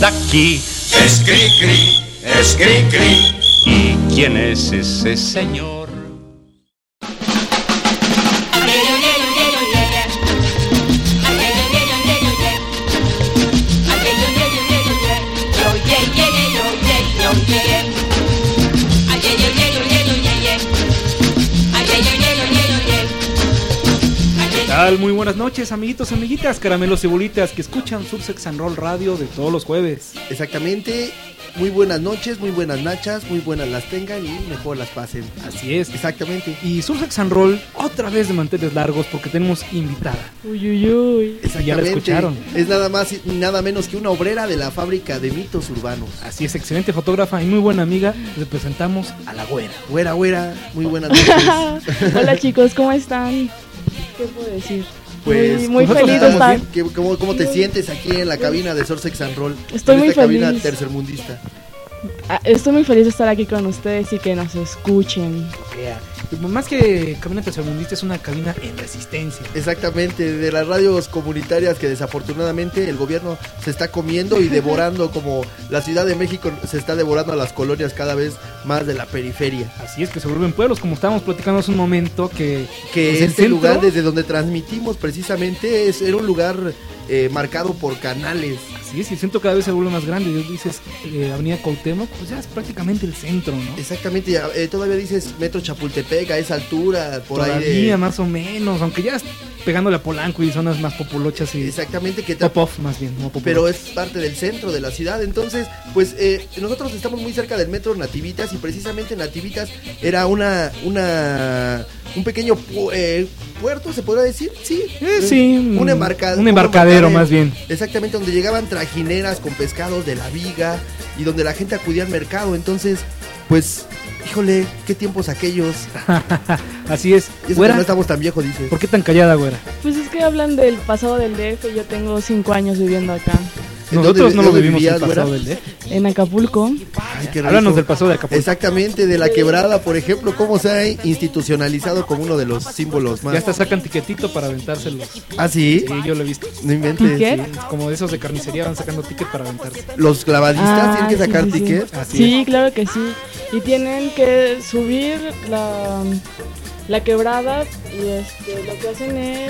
anda aquí. Es Cricri, es Cricri. ¿Y quién es ese señor? Muy buenas noches, amiguitos, amiguitas, caramelos y bolitas que escuchan Sursex and Roll Radio de todos los jueves. Exactamente, muy buenas noches, muy buenas nachas, muy buenas las tengan y mejor las pasen. Así es. Exactamente. Y Sursex and Roll otra vez de manteles largos porque tenemos invitada. Uy, uy, uy. Exactamente. Ya la escucharon. Es nada más y nada menos que una obrera de la fábrica de mitos urbanos. Así es, excelente fotógrafa y muy buena amiga. Le presentamos a la güera. Güera, muy buenas noches. Hola chicos, ¿cómo están? ¿Qué puedo decir? Pues muy feliz de estar. ¿Cómo te sientes aquí en la cabina de Sursex and Roll? Estoy muy feliz. Cabina tercermundista. Estoy muy feliz de estar aquí con ustedes y que nos escuchen. Yeah. Más que cabina tercermundista, es una cabina en resistencia. Exactamente, de las radios comunitarias que desafortunadamente el gobierno se está comiendo y devorando, como la Ciudad de México se está devorando a las colonias cada vez más de la periferia. Así es, que se vuelven pueblos, como estábamos platicando hace un momento, que pues este lugar desde donde transmitimos precisamente era un lugar marcado por canales. Así es, y el centro cada vez se vuelve más grande. Dices Avenida Cuauhtémoc, pues ya es prácticamente el centro, ¿no? Exactamente, todavía dices Metro Chapultepec a esa altura, por todavía ahí más o menos, aunque ya es pegándole a Polanco y zonas más populochas y exactamente, que pop-off más bien, no pero es parte del centro de la ciudad. Entonces, pues nosotros estamos muy cerca del metro Nativitas y precisamente Nativitas era un pequeño puerto, se podría decir, sí, un embarcadero más bien. Exactamente, donde llegaban trajineras con pescados de la viga y donde la gente acudía al mercado. Entonces, pues, híjole, qué tiempos aquellos. Así es. Y eso que no estamos tan viejos, dices. ¿Por qué tan callada, güera? Pues es que hablan del pasado del DF. Yo tengo 5 años viviendo acá. Nosotros no lo vivimos el pasado del DF. En Acapulco. Ay, qué rico. Háblanos del pasado de Acapulco. Exactamente, de la quebrada, por ejemplo, cómo se ha institucionalizado como uno de los símbolos más. Ya hasta sacan tiquetito para aventárselos. ¿Ah, sí? Sí, yo lo he visto. No inventes. ¿Ticket? Sí, como de esos de carnicería van sacando ticket para aventarse. Los clavadistas tienen que sacar ticket. Sí, claro que sí. Y tienen que subir la quebrada y lo que hacen es...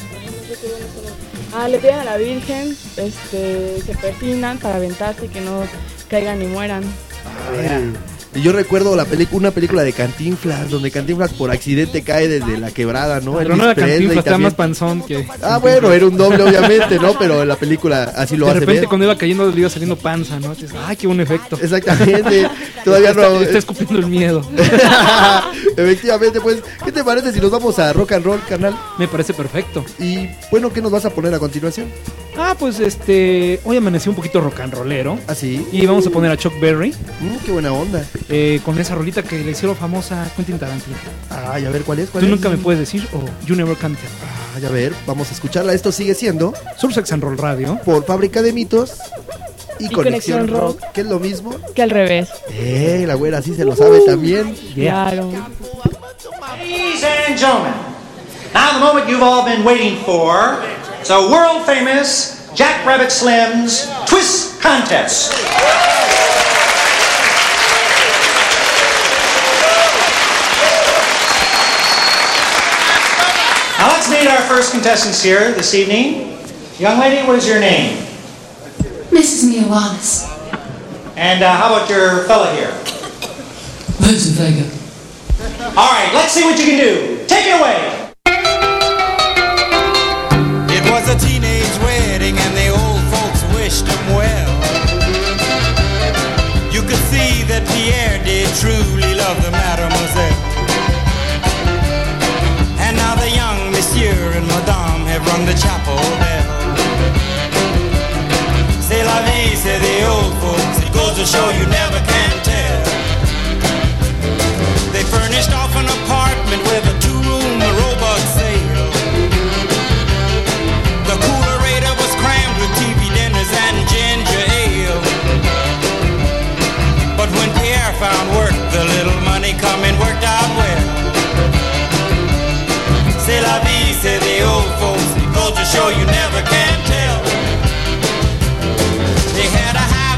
le piden a la Virgen, se persinan para aventarse y que no caigan ni mueran. Y yo recuerdo una película de Cantinflas, donde Cantinflas por accidente cae desde la quebrada, ¿no? Pero no era Cantinflas, estaba más panzón que... Bueno, era un doble obviamente, ¿no? Pero en la película así lo hace. De repente cuando iba cayendo le iba saliendo panza, ¿no? Ay, qué buen efecto. Exactamente. Todavía está escupiendo el miedo. Efectivamente, pues, ¿qué te parece si nos vamos a rock and roll, carnal? Me parece perfecto. Y bueno, ¿qué nos vas a poner a continuación? Pues hoy amaneció un poquito rock and rollero. ¿Ah, sí? Y vamos a poner a Chuck Berry. Qué buena onda. Con esa rolita que le hicieron famosa a Quentin Tarantino. A ver, ¿cuál es? Tú nunca me puedes decir o You Never Can Tell. A ver, vamos a escucharla. Esto sigue siendo Sursex and Roll Radio por Fábrica de Mitos y Conexión Rock, que es lo mismo que al revés. La güera sí se lo sabe también. Claro. Ladies and gentlemen, now the moment you've all been waiting for. It's a world famous Jack Rabbit Slim's Twist Contest. Now let's meet our first contestants here this evening. Young lady, what is your name? Mrs. Mia Wallace. And how about your fella here? Vincent Vega. All right, let's see what you can do. Take it away. It was a teenage wedding and the old folks wished him well. You could see that Pierre did truly love the mademoiselle. And now the young monsieur and madame have rung the chapel bell. C'est la vie, say the old folks. It goes to show you never can tell. They furnished off an apartment with a 2-room robot sale. The coolerator was crammed with TV dinners and ginger ale. But when Pierre found work, the little money coming worked out well. C'est la vie, say the old folks. It goes to show you never can tell. They had a house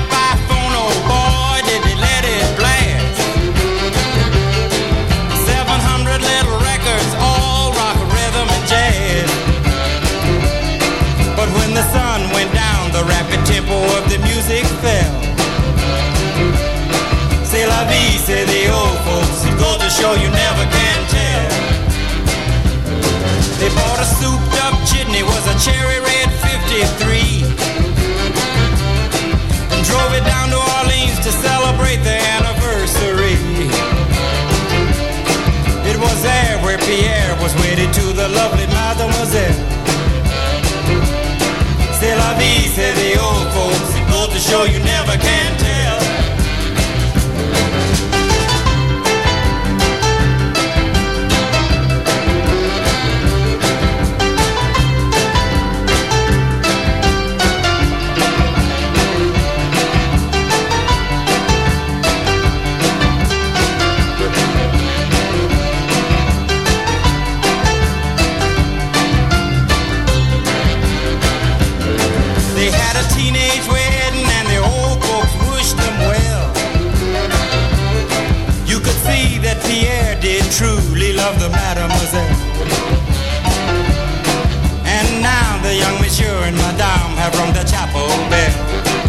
never can tell. They had a teenage wedding and the old folks wished them well. You could see that Pierre did truly love the mademoiselle. And now the young monsieur and madame have rung the chapel bell.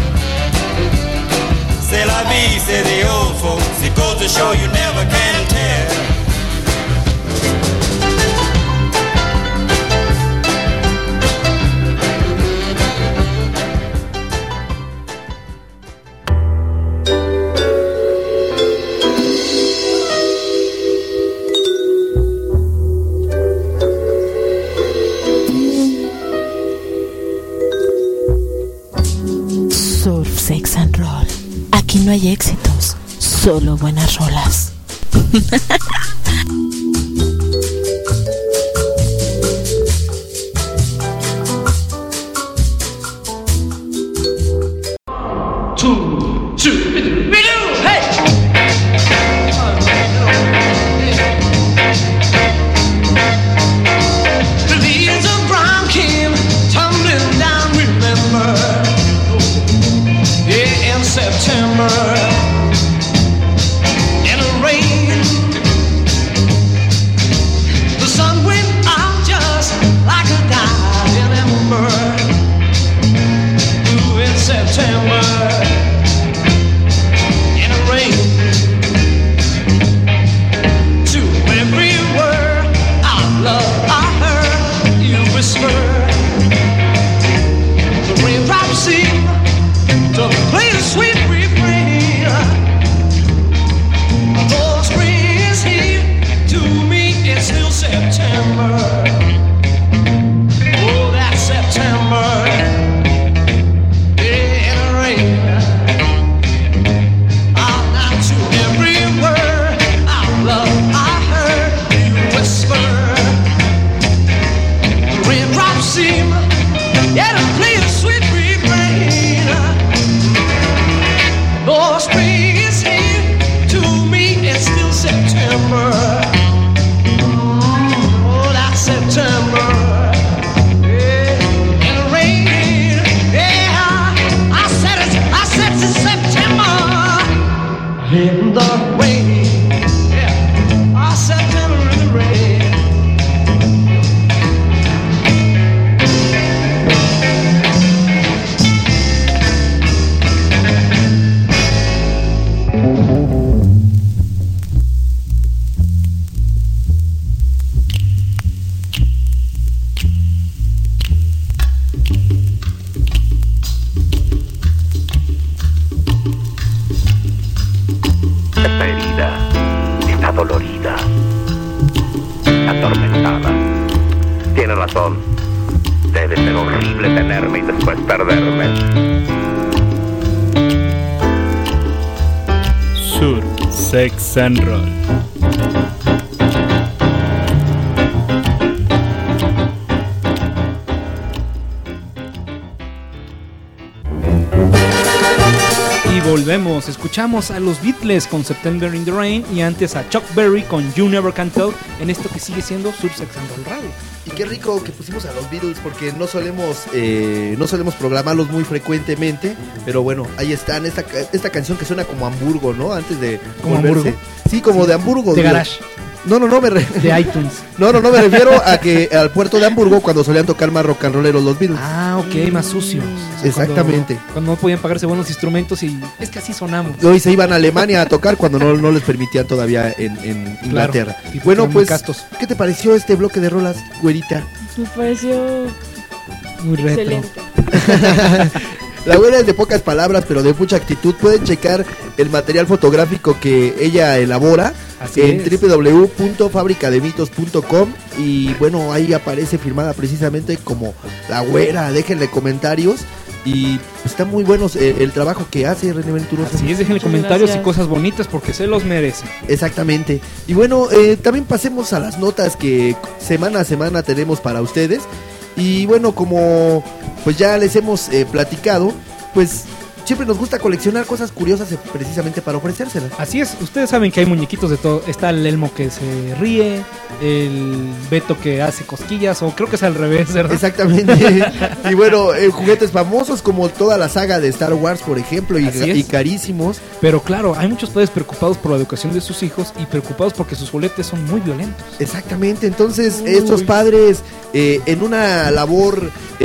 C'est la vie, say the old folks. It goes to show you never can tell. Surf, Sex and Roll. Aquí no hay éxitos, solo buenas rolas. Sex and Roll. Y volvemos, escuchamos a los Beatles con September in the Rain y antes a Chuck Berry con You Never Can Tell en esto que sigue siendo Subsex and Roll Radio. Y qué rico que pusimos a los Beatles porque no solemos programarlos muy frecuentemente, pero bueno, ahí están, esta canción que suena como Hamburgo, ¿no? Antes de ¿Como volverse. Hamburgo? Sí, como de Hamburgo. De Garage. No, de iTunes. No, me refiero a que al puerto de Hamburgo cuando solían tocar más rock and rolleros los Beatles. Ah, ok, más sucios. O sea, exactamente. Cuando no podían pagarse buenos instrumentos y es que así sonamos. Hoy se iban a Alemania a tocar cuando no les permitían todavía en Inglaterra. Claro, bueno, pues, ¿qué te pareció este bloque de rolas, güerita? Me pareció muy retro. Excelente. La güera es de pocas palabras, pero de mucha actitud. Pueden checar el material fotográfico que ella elabora en www.fabricademitos.com. Y bueno, ahí aparece firmada precisamente como la güera. Déjenle comentarios y está muy bueno el trabajo que hace René Venturoso. Así es, déjenle comentarios y cosas bonitas porque se los merece. Exactamente. Y bueno, también pasemos a las notas que semana a semana tenemos para ustedes. Y bueno, como pues ya les hemos platicado, pues siempre nos gusta coleccionar cosas curiosas precisamente para ofrecérselas. Así es, ustedes saben que hay muñequitos de todo. Está el Elmo que se ríe, el Beto que hace cosquillas, o creo que es al revés, ¿verdad? Exactamente. Y bueno, juguetes famosos como toda la saga de Star Wars, por ejemplo, y carísimos. Pero claro, hay muchos padres preocupados por la educación de sus hijos y preocupados porque sus juguetes son muy violentos. Exactamente, entonces estos padres en una labor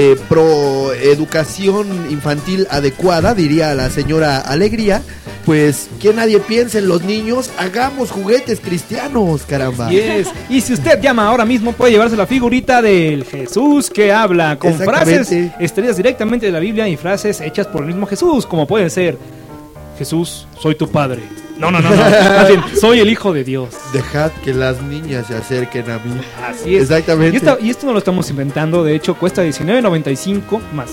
pro educación infantil adecuada, diría la señora Alegría, pues que nadie piense en los niños, hagamos juguetes cristianos, caramba. Yes. Y si usted llama ahora mismo puede llevarse la figurita del Jesús que habla, con frases extraídas directamente de la Biblia y frases hechas por el mismo Jesús, como pueden ser: Jesús, soy tu padre. No. Más bien, soy el hijo de Dios. Dejad que las niñas se acerquen a mí. Así es. Exactamente. Y esto no lo estamos inventando, de hecho cuesta $19.95 más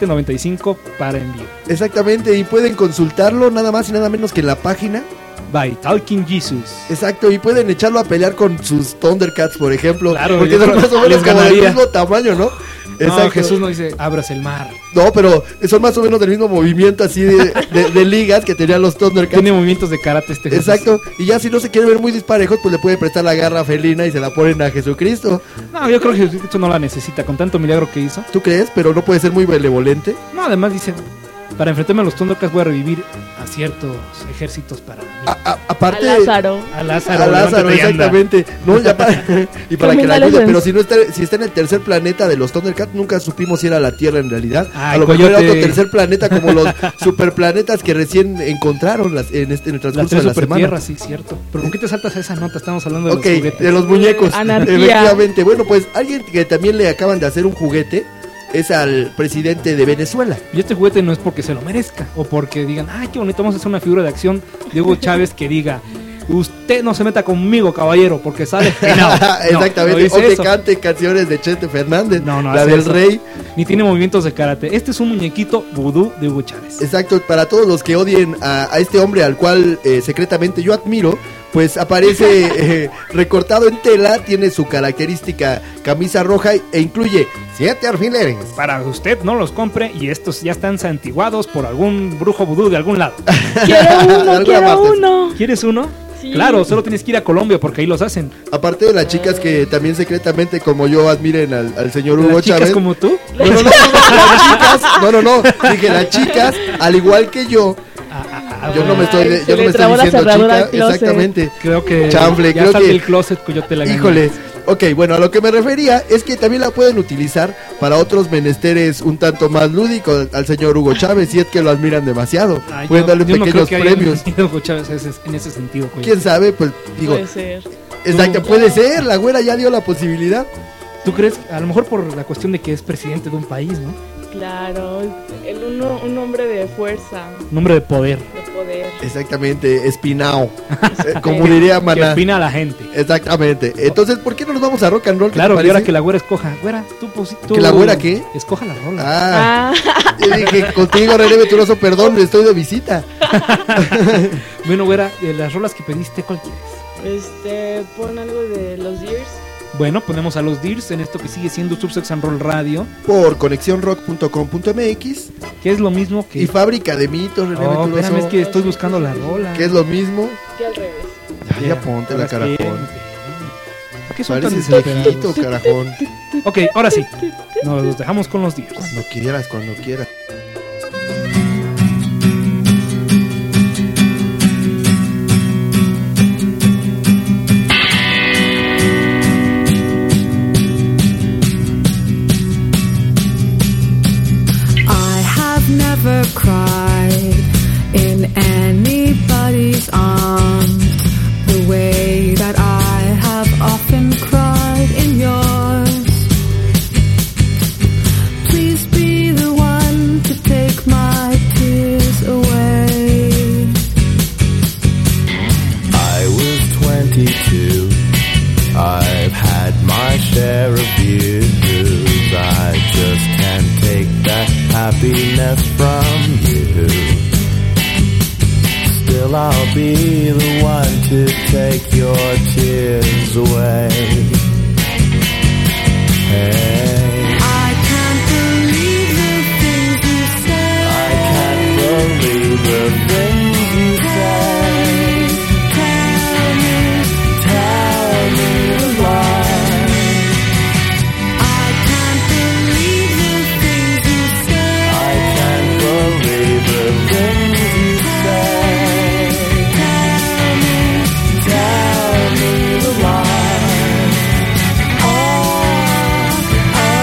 $7.95 para envío. Exactamente, y pueden consultarlo nada más y nada menos que en la página By Talking Jesus. Exacto, y pueden echarlo a pelear con sus Thundercats, por ejemplo. Claro, porque son más o menos como del mismo tamaño, ¿no? Exacto. No, Jesús no dice, abras el mar. No, pero son más o menos del mismo movimiento así de ligas que tenían los Thundercats. Tiene movimientos de karate este Jesús. Exacto, y ya si no se quiere ver muy disparejos, pues le puede prestar la garra felina y se la ponen a Jesucristo. No, yo creo que Jesucristo no la necesita con tanto milagro que hizo. ¿Tú crees? Pero no puede ser muy benevolente. No, además dice, para enfrentarme a los Thundercats voy a revivir a ciertos ejércitos para mí. Aparte, a Lázaro, exactamente. No, ya y para que la ayude, pero si está en el tercer planeta de los Thundercats, nunca supimos si era la Tierra en realidad. Ay, a lo mejor era otro tercer planeta, como los superplanetas que recién encontraron en el transcurso de la semana. Tierra, sí, cierto. Pero ¿con qué te saltas a esa nota? Estamos hablando de los juguetes. De los muñecos. Anarquía. Efectivamente. Bueno, pues alguien que también le acaban de hacer un juguete es al presidente de Venezuela. Y este juguete no es porque se lo merezca o porque digan, ay, qué bonito, vamos a hacer una figura de acción de Hugo Chávez que diga, usted no se meta conmigo, caballero, porque sale peinado. Exactamente, o que cante canciones de Chente Fernández, la del rey. Ni tiene movimientos de karate. Este es un muñequito vudú de Hugo Chávez. Exacto, para todos los que odien a este hombre al cual secretamente yo admiro, pues aparece recortado en tela, tiene su característica camisa roja e incluye 7 alfileres. Para que usted no los compre y estos ya están santiguados por algún brujo vudú de algún lado. Quiero uno. ¿Quieres uno? Sí. Claro, solo tienes que ir a Colombia porque ahí los hacen. Aparte de las chicas que también secretamente como yo admiren al señor Hugo Chávez. ¿Chicas como tú? No, dije las chicas, al igual que yo. Yo no me estoy diciendo chica, exactamente. Creo que chanfle, ya sale del closet, Coyote la gana. Híjole. Ok, bueno, a lo que me refería es que también la pueden utilizar para otros menesteres un tanto más lúdicos al señor Hugo Chávez, si es que lo admiran demasiado. Pueden darle pequeños premios. Hugo Chávez en ese sentido, Coyote. ¿Quién sabe? Pues digo, puede ser. Exacto, puede ser, la güera ya dio la posibilidad. ¿Tú crees? A lo mejor por la cuestión de que es presidente de un país, ¿no? Claro, un hombre de fuerza. Un hombre de poder. Exactamente, espinao. Como diría Maná. Que espina a la gente. Exactamente. Entonces, ¿por qué no nos vamos a rock and roll? Claro, y ahora que la güera escoja. Güera, tú ¿Que la güera qué? Escoja la rola. Yo dije, contigo, René Venturoso, perdón, estoy de visita. Bueno, güera, de las rolas que pediste, ¿cuál quieres? Pon algo de los Dears. Bueno, ponemos a los Dears en esto que sigue siendo Subsex and Roll Radio por conexionrock.com.mx, que es lo mismo que... Y Fábrica de Mitos, René Venturoso. Espérame, es que estoy buscando la rola. Que es lo mismo. Que al revés. Ya ponte la carajón. ¿Qué son Pareces tan viejito, carajón. Ok, ahora sí. Nos los dejamos con los Dears. Cuando quieras. Never cried in anybody's arms the way that I have often cried in yours. Please be the one well, I'll be the one to take your tears away. Hey, I can't believe the things you say. I can't believe the things you say. Tell me the lie. I can't believe the things you say. I can't believe the things you say. Tell me the lie. Oh, oh.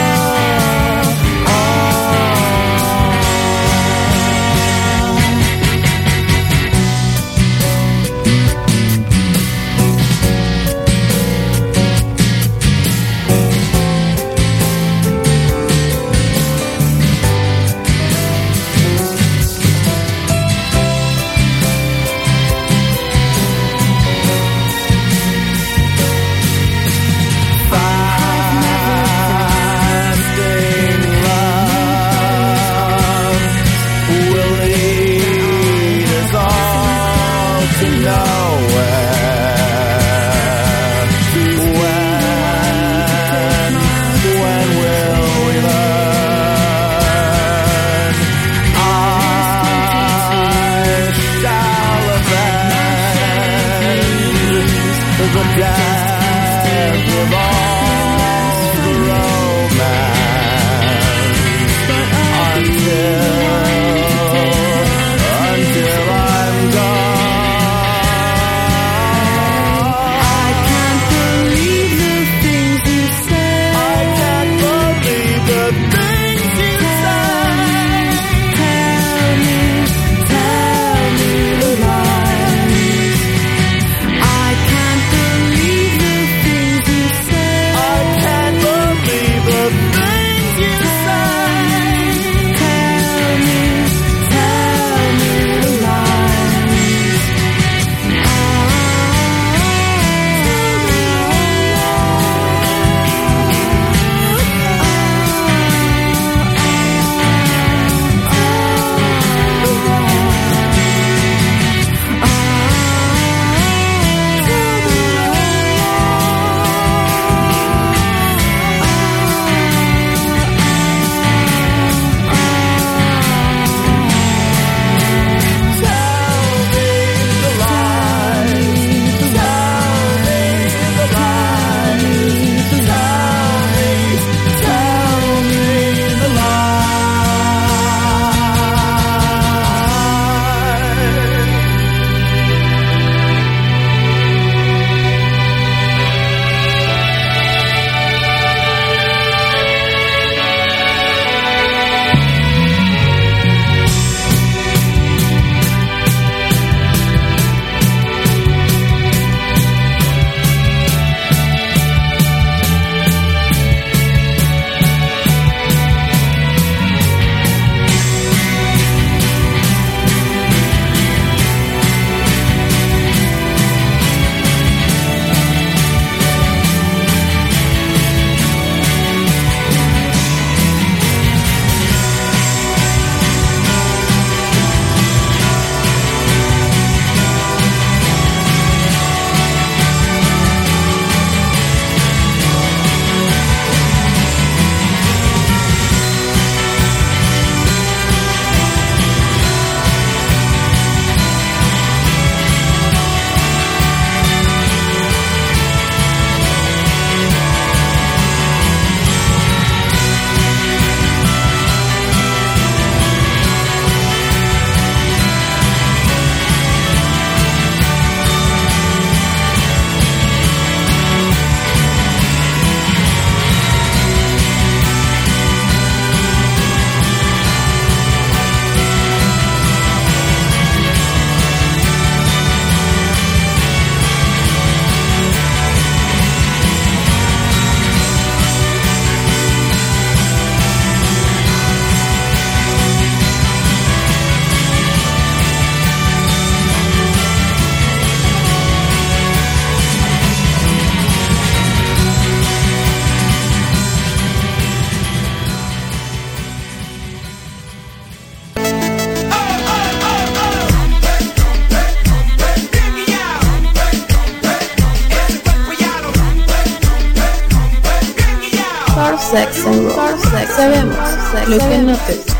sex and rock. Sabemos lo que no te gusta.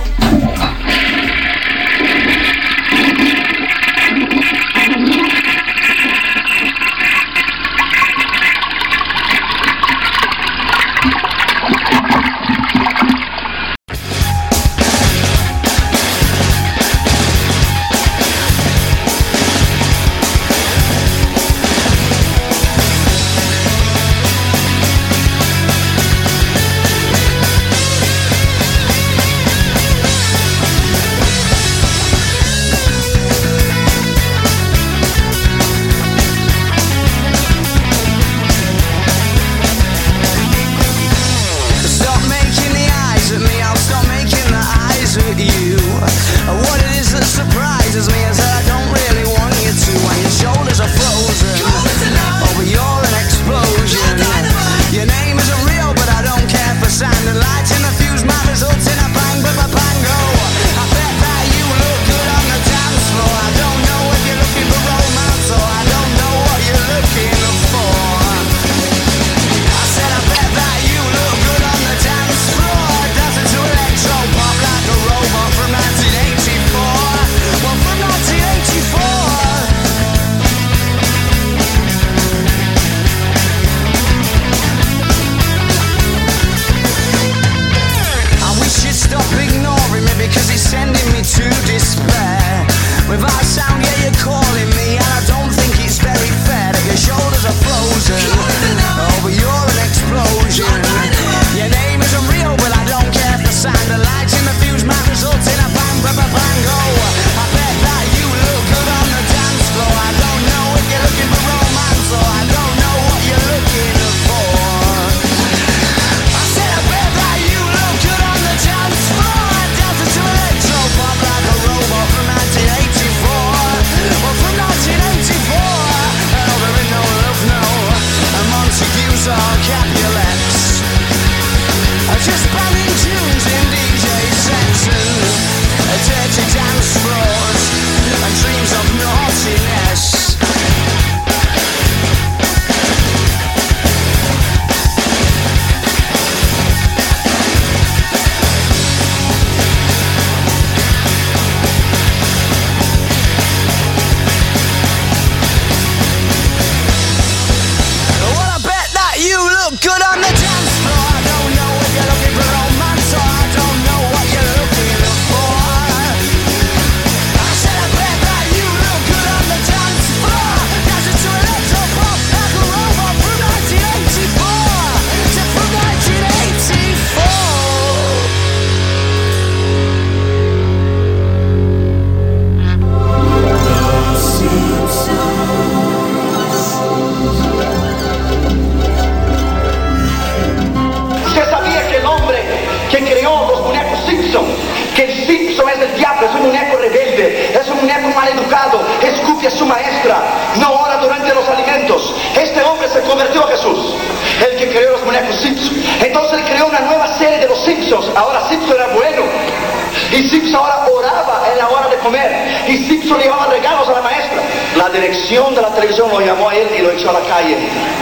De la televisión lo llamó a él y lo echó a la calle.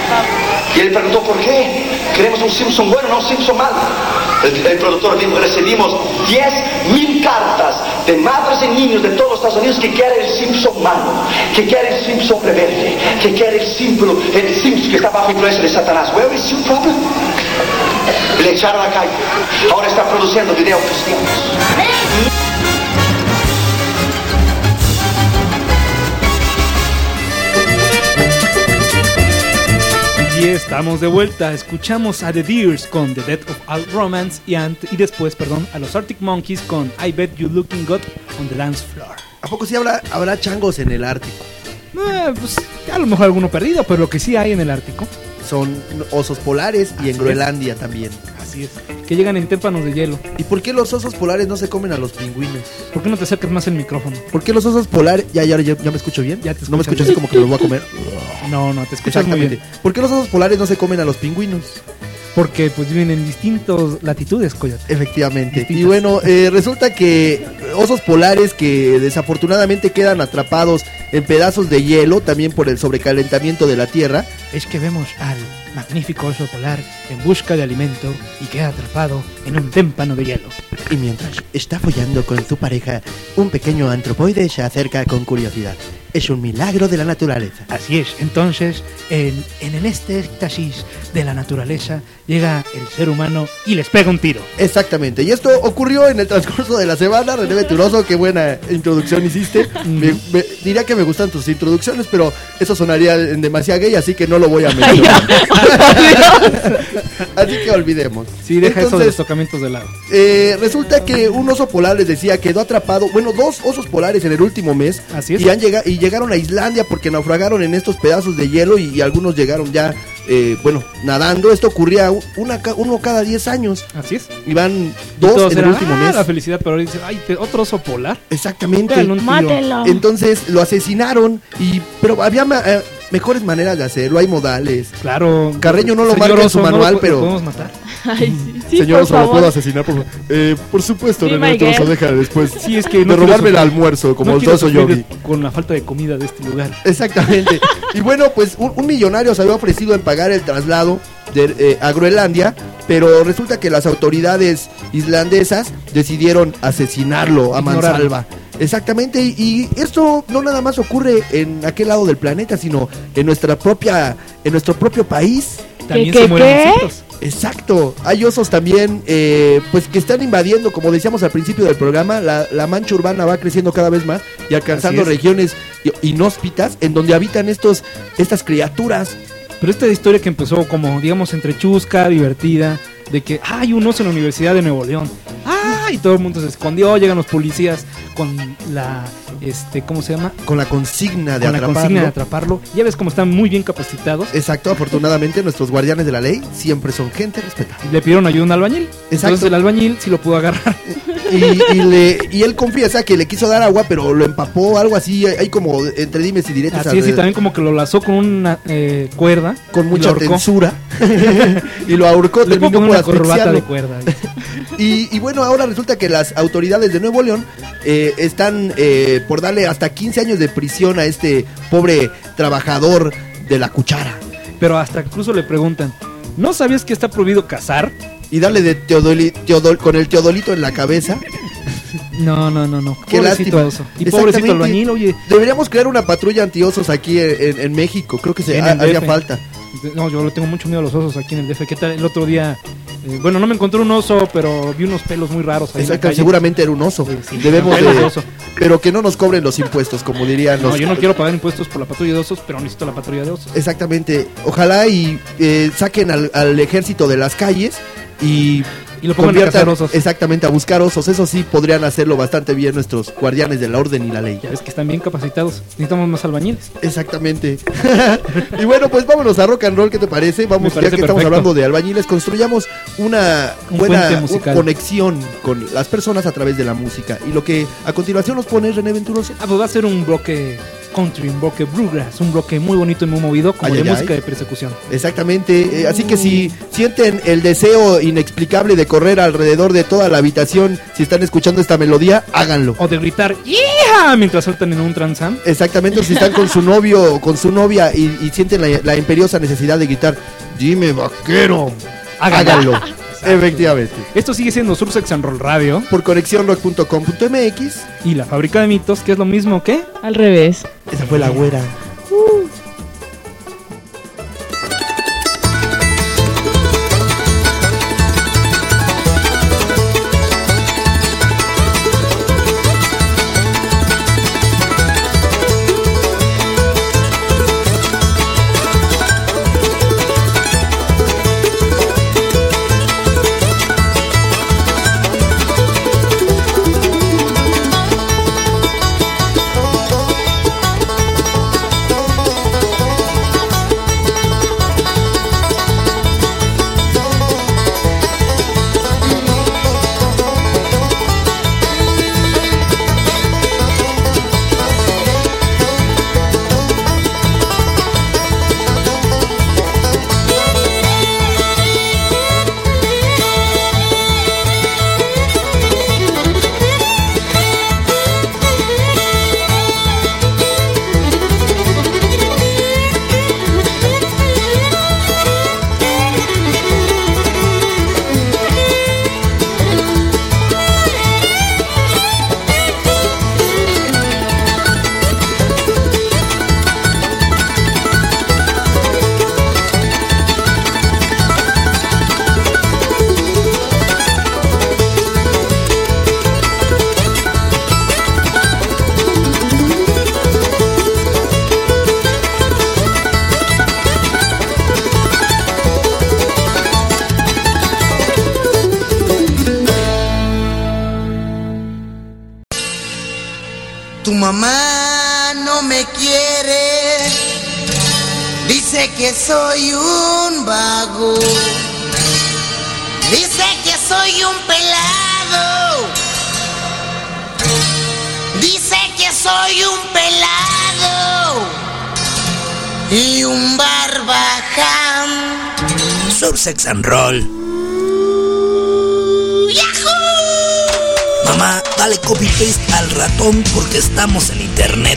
Y él preguntó por qué. Queremos un Simpson bueno, no un Simpson malo. El productor dijo, recibimos 10,000 cartas de madres y niños de todos los Estados Unidos que quieren el Simpson malo, que quieren el Simpson rebelde, que quieren el Simpson que está bajo influencia de Satanás. Where is your problem? Y le echaron a la calle. Ahora está produciendo videos cristianos. Y estamos de vuelta, escuchamos a The Deers con The Death of All Romance y después, a los Arctic Monkeys con I Bet You Looking Good on the Dance Floor. ¿A poco sí habrá changos en el Ártico? Pues a lo mejor alguno perdido, pero lo que sí hay en el Ártico son osos polares y en Groenlandia también. Así es, que llegan en témpanos de hielo. ¿Y por qué los osos polares no se comen a los pingüinos? ¿Por qué no te acercas más el micrófono? ¿Por qué los osos polares... ¿Ya me escucho bien? Ya te ¿No me escucho así como que me los voy a comer? No, te escuchas muy bien. ¿Por qué los osos polares no se comen a los pingüinos? Porque pues viven en distintas latitudes, Coyote. Efectivamente. Distintas. Y bueno, resulta que osos polares que desafortunadamente quedan atrapados en pedazos de hielo, también por el sobrecalentamiento de la Tierra. Es que vemos al magnífico oso polar en busca de alimento y queda atrapado en un témpano de hielo. Y mientras está follando con su pareja, un pequeño antropoide se acerca con curiosidad. Es un milagro de la naturaleza. Así es, entonces, en este éxtasis de la naturaleza, llega el ser humano y les pega un tiro. Exactamente, y esto ocurrió en el transcurso de la semana. René Venturoso, qué buena introducción hiciste. Diría que me gustan tus introducciones, pero eso sonaría en demasiado gay, así que no lo voy a mencionar. Así que olvidemos. Sí, deja eso de los tocamientos de lado. Resulta que un oso polar, les decía, quedó atrapado. Bueno, 2 osos polares en el último mes. Así es. Y llegaron a Islandia porque naufragaron en estos pedazos de hielo y algunos llegaron ya, nadando. Esto ocurría uno cada 10 años. Así es. Y van 2 en el último mes. La felicidad, pero ahora dicen, ay, otro oso polar. Exactamente. Mátelo. Entonces lo asesinaron, pero había mejores maneras de hacerlo, hay modales. Claro. Carreño no lo marca en su manual, pero... ¿Podemos matar? Ay, sí, señor por oso, ¿lo favor. puedo asesinar? Por supuesto, Be René my Venturoso, guest. deja después Sí, es que de robarme el almuerzo, como no el quiero oso sufrir Yogi. con la falta de comida de este lugar. Exactamente. Y bueno, pues un millonario se había ofrecido en pagar el traslado a Groenlandia, pero resulta que las autoridades islandesas decidieron asesinarlo a mansalva. Exactamente, y esto no nada más ocurre en aquel lado del planeta, sino en nuestro propio país. También ¿Qué, se mueren qué? ositos. Exacto, hay osos también, pues que están invadiendo, como decíamos al principio del programa, la mancha urbana va creciendo cada vez más y alcanzando Así es. regiones inhóspitas en donde habitan estas criaturas. Pero esta historia que empezó como, digamos, entre chusca, divertida, de que hay un oso en la Universidad de Nuevo León. Y todo el mundo se escondió, llegan los policías con la, ¿cómo se llama? Con la consigna de Con la atraparlo. consigna de atraparlo. Ya ves cómo están muy bien capacitados. Exacto, afortunadamente nuestros guardianes de la ley siempre son gente respetada. Le pidieron ayuda a un albañil. Exacto. Entonces el albañil sí lo pudo agarrar. Y él confiesa que le quiso dar agua, pero lo empapó, algo así. Hay como entre dimes y diretes. Así es, y también como que lo lazó con una cuerda. Con y mucha lo ahorcó. tensura. Y lo ahorcó, Le terminó pongo por una corbata asfixiarlo. de cuerda. Y bueno, ahora resulta que las autoridades de Nuevo León están por darle hasta 15 años de prisión a este pobre trabajador de la cuchara. Pero hasta incluso le preguntan, ¿no sabías que está prohibido cazar? Y darle con el teodolito en la cabeza. No. Qué Pobrecito lástima. oso. Y pobrecito albañil, oye. Deberíamos crear una patrulla antiosos aquí en México. Creo que En el haría DF. falta. No, yo le tengo mucho miedo a los osos aquí en el DF. ¿Qué tal? El otro día, bueno, no me encontré un oso, pero vi unos pelos muy raros ahí en la Exacto, calle. seguramente era un oso. Sí, Debemos pelos de de... oso. Pero que no nos cobren los impuestos, como dirían los... No, yo no quiero pagar impuestos por la patrulla de osos, pero necesito la patrulla de osos. Exactamente. Ojalá y saquen al ejército de las calles y lo pongan a cazar osos. Exactamente, a buscar osos. Eso sí, podrían hacerlo bastante bien nuestros guardianes de la orden y la ley. Ya ves que están bien capacitados. Necesitamos más albañiles. Exactamente. Y bueno, pues vámonos a rock and roll, ¿qué te parece? Vamos, ya que parece estamos perfecto. hablando de albañiles, construyamos una Un buena puente musical. conexión con las personas a través de la música. Y lo que a continuación nos pone René Venturoso. Pues va a ser un bloque country, un bloque bluegrass, un bloque muy bonito y muy movido, como Ay, de ay, música ay. de persecución. Exactamente, así que si sienten el deseo inexplicable de correr alrededor de toda la habitación, si están escuchando esta melodía, háganlo. O de gritar ¡yeah! Mientras saltan en un transam. Exactamente, o si están con su novio o con su novia y sienten la imperiosa necesidad de gritar ¡dime, vaquero! Háganlo. Efectivamente. Esto sigue siendo Sursex and Roll Radio por conexionrock.com.mx y la Fábrica de Mitos, que es lo mismo que al revés. Esa fue la güera. me quiere, dice que soy un vago, dice que soy un pelado, dice que soy un pelado y un barbaján. Surfsex and Roll. ¡Yahoo! Mamá, dale copy paste al ratón porque estamos en internet.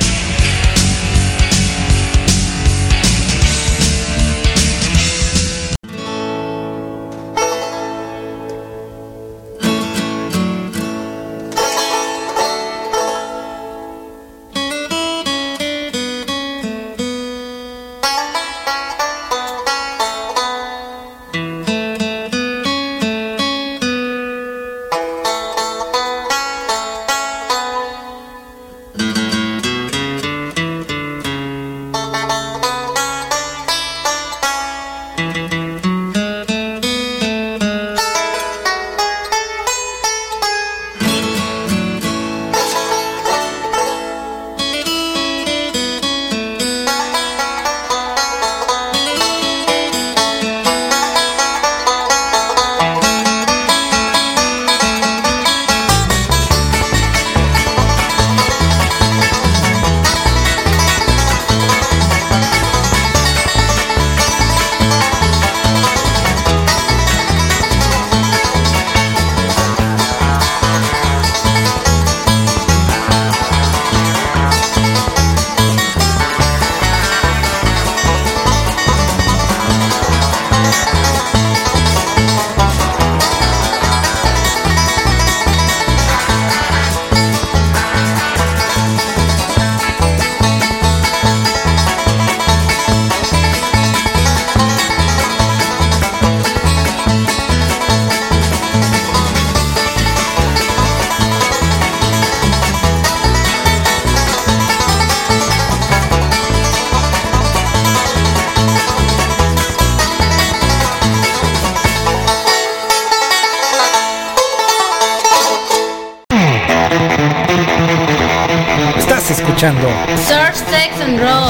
Escuchando Surfsex and Roll.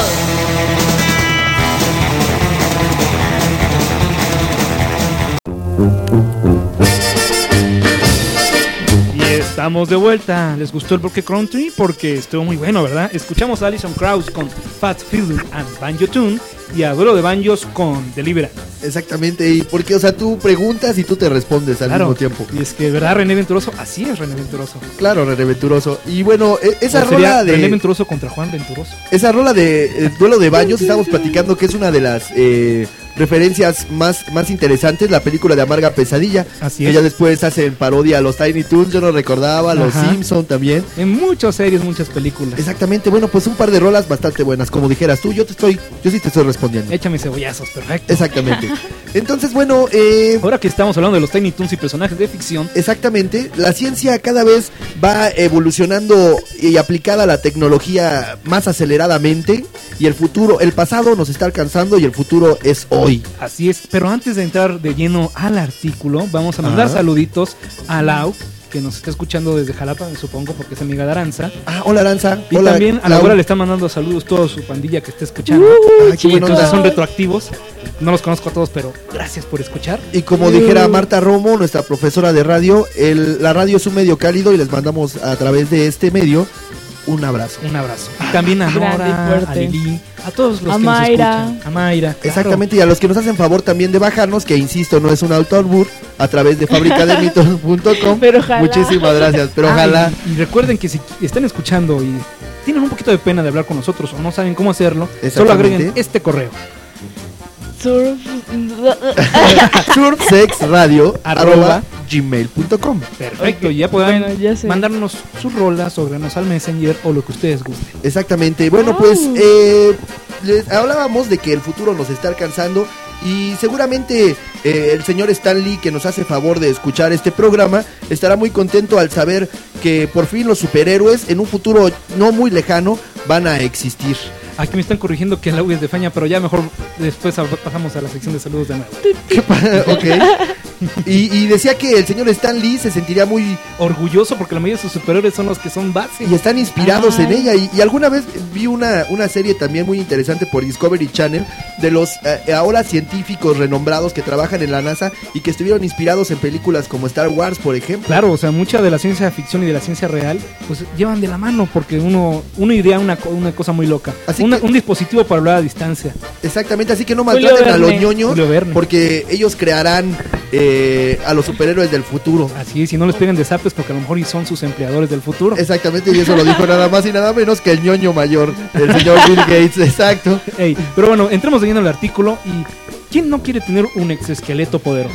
Y estamos de vuelta. ¿Les gustó el bloque country? Porque estuvo muy bueno, ¿verdad? Escuchamos a Alison Krauss con Fat Fiddle and Banjo Tune y a Duelo de Banjos con Deliverance. Exactamente, y porque, o sea, tú preguntas y tú te respondes al mismo tiempo. Y es que, ¿verdad, René Venturoso? Así es, René Venturoso. Claro, René Venturoso. Y bueno, esa rola de... René Venturoso contra Juan Venturoso. Esa rola de Duelo de Banjos, estamos platicando que es una de las referencias más interesantes, la película de Amarga Pesadilla. Así es. Ella después hacen parodia a los Tiny Toons, yo no recordaba, los Simpson también. En muchas series, muchas películas. Exactamente, bueno, pues un par de rolas bastante buenas, como dijeras tú, yo sí te estoy respondiendo. Échame cebollazos, perfecto. Exactamente. Entonces, bueno, ahora que estamos hablando de los Tiny Toons y personajes de ficción. Exactamente, la ciencia cada vez va evolucionando y aplicada a la tecnología más aceleradamente, y el pasado nos está alcanzando y el futuro es hoy. Así es, pero antes de entrar de lleno al artículo, vamos a mandar saluditos a Lau, que nos está escuchando desde Jalapa, me supongo, porque es amiga de Aranza. Hola Aranza. Y hola, también a Laura le está mandando saludos toda su pandilla que está escuchando. Qué buena onda. Son retroactivos. No los conozco a todos, pero gracias por escuchar. Y como dijera Marta Romo, nuestra profesora de radio, la radio es un medio cálido y les mandamos a través de este medio un abrazo. Un abrazo. Y también a Nora, a Lili, a todos los a que Mayra. nos escuchan. A Mayra. Claro. Exactamente, y a los que nos hacen favor también de bajarnos, que insisto, no es un autorbur, a través de fabricademitos.com. Pero ojalá. Muchísimas gracias, pero ojalá. Y recuerden que si están escuchando y tienen un poquito de pena de hablar con nosotros o no saben cómo hacerlo, solo agreguen este correo. surfsexradio@gmail.com. Perfecto, y ya pueden mandarnos sus rolas o granos al Messenger o lo que ustedes gusten. Exactamente, bueno, pues les hablábamos de que el futuro nos está alcanzando y seguramente el señor Stan Lee, que nos hace favor de escuchar este programa, estará muy contento al saber que por fin los superhéroes en un futuro no muy lejano van a existir. Aquí me están corrigiendo que el audio es de Faña, pero ya mejor después pasamos a la sección de saludos de nuevo. Ok. Y decía que el señor Stan Lee se sentiría muy orgulloso porque la mayoría de sus superhéroes son los que son base. Y están inspirados en ella. Y alguna vez vi una serie también muy interesante por Discovery Channel de los ahora científicos renombrados que trabajan en la NASA y que estuvieron inspirados en películas como Star Wars, por ejemplo. Claro, o sea, mucha de la ciencia ficción y de la ciencia real pues llevan de la mano porque uno idea una cosa muy loca. Un dispositivo para hablar a distancia. Exactamente, así que no maltraten a los ñoños porque ellos crearán a los superhéroes del futuro. Así es, si no les pegan de zapes porque a lo mejor son sus empleadores del futuro. Exactamente, y eso lo dijo nada más y nada menos que el ñoño mayor, el señor Bill Gates, exacto. Pero bueno, entremos leyendo el artículo y ¿quién no quiere tener un exoesqueleto poderoso?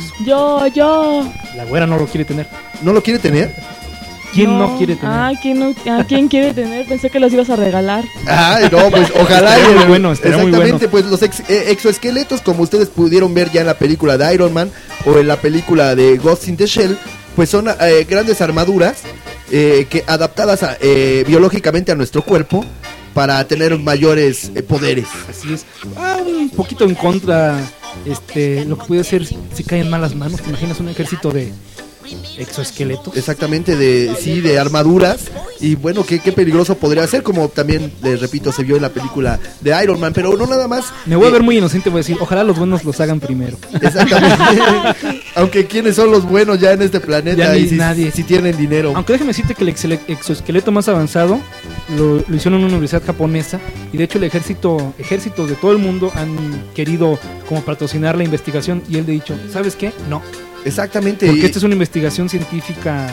Yo. La güera no lo quiere tener. ¿No lo quiere tener? ¿Quién no quiere tener? ¿Quién quiere tener? Pensé que los ibas a regalar. Ay, no, pues ojalá. Estaría muy bueno, exactamente, pues los exoesqueletos, como ustedes pudieron ver ya en la película de Iron Man o en la película de Ghost in the Shell, pues son grandes armaduras que adaptadas biológicamente a nuestro cuerpo para tener mayores poderes. Así es. Un poquito en contra, lo que puede ser si caen malas manos. ¿Te imaginas un ejército de exoesqueletos? Exactamente, de armaduras. Y bueno, qué peligroso podría ser, como también, les repito, se vio en la película de Iron Man. Pero no nada más. Me voy a ver muy inocente, voy a decir, ojalá los buenos los hagan primero. Exactamente. Aunque ¿quiénes son los buenos ya en este planeta? Nadie. Si tienen dinero. Aunque déjeme decirte que el exoesqueleto más avanzado lo hicieron en una universidad japonesa. Y de hecho el ejércitos de todo el mundo han querido como patrocinar la investigación. Y él le ha dicho, ¿sabes qué? No. Exactamente. Porque esta es una investigación científica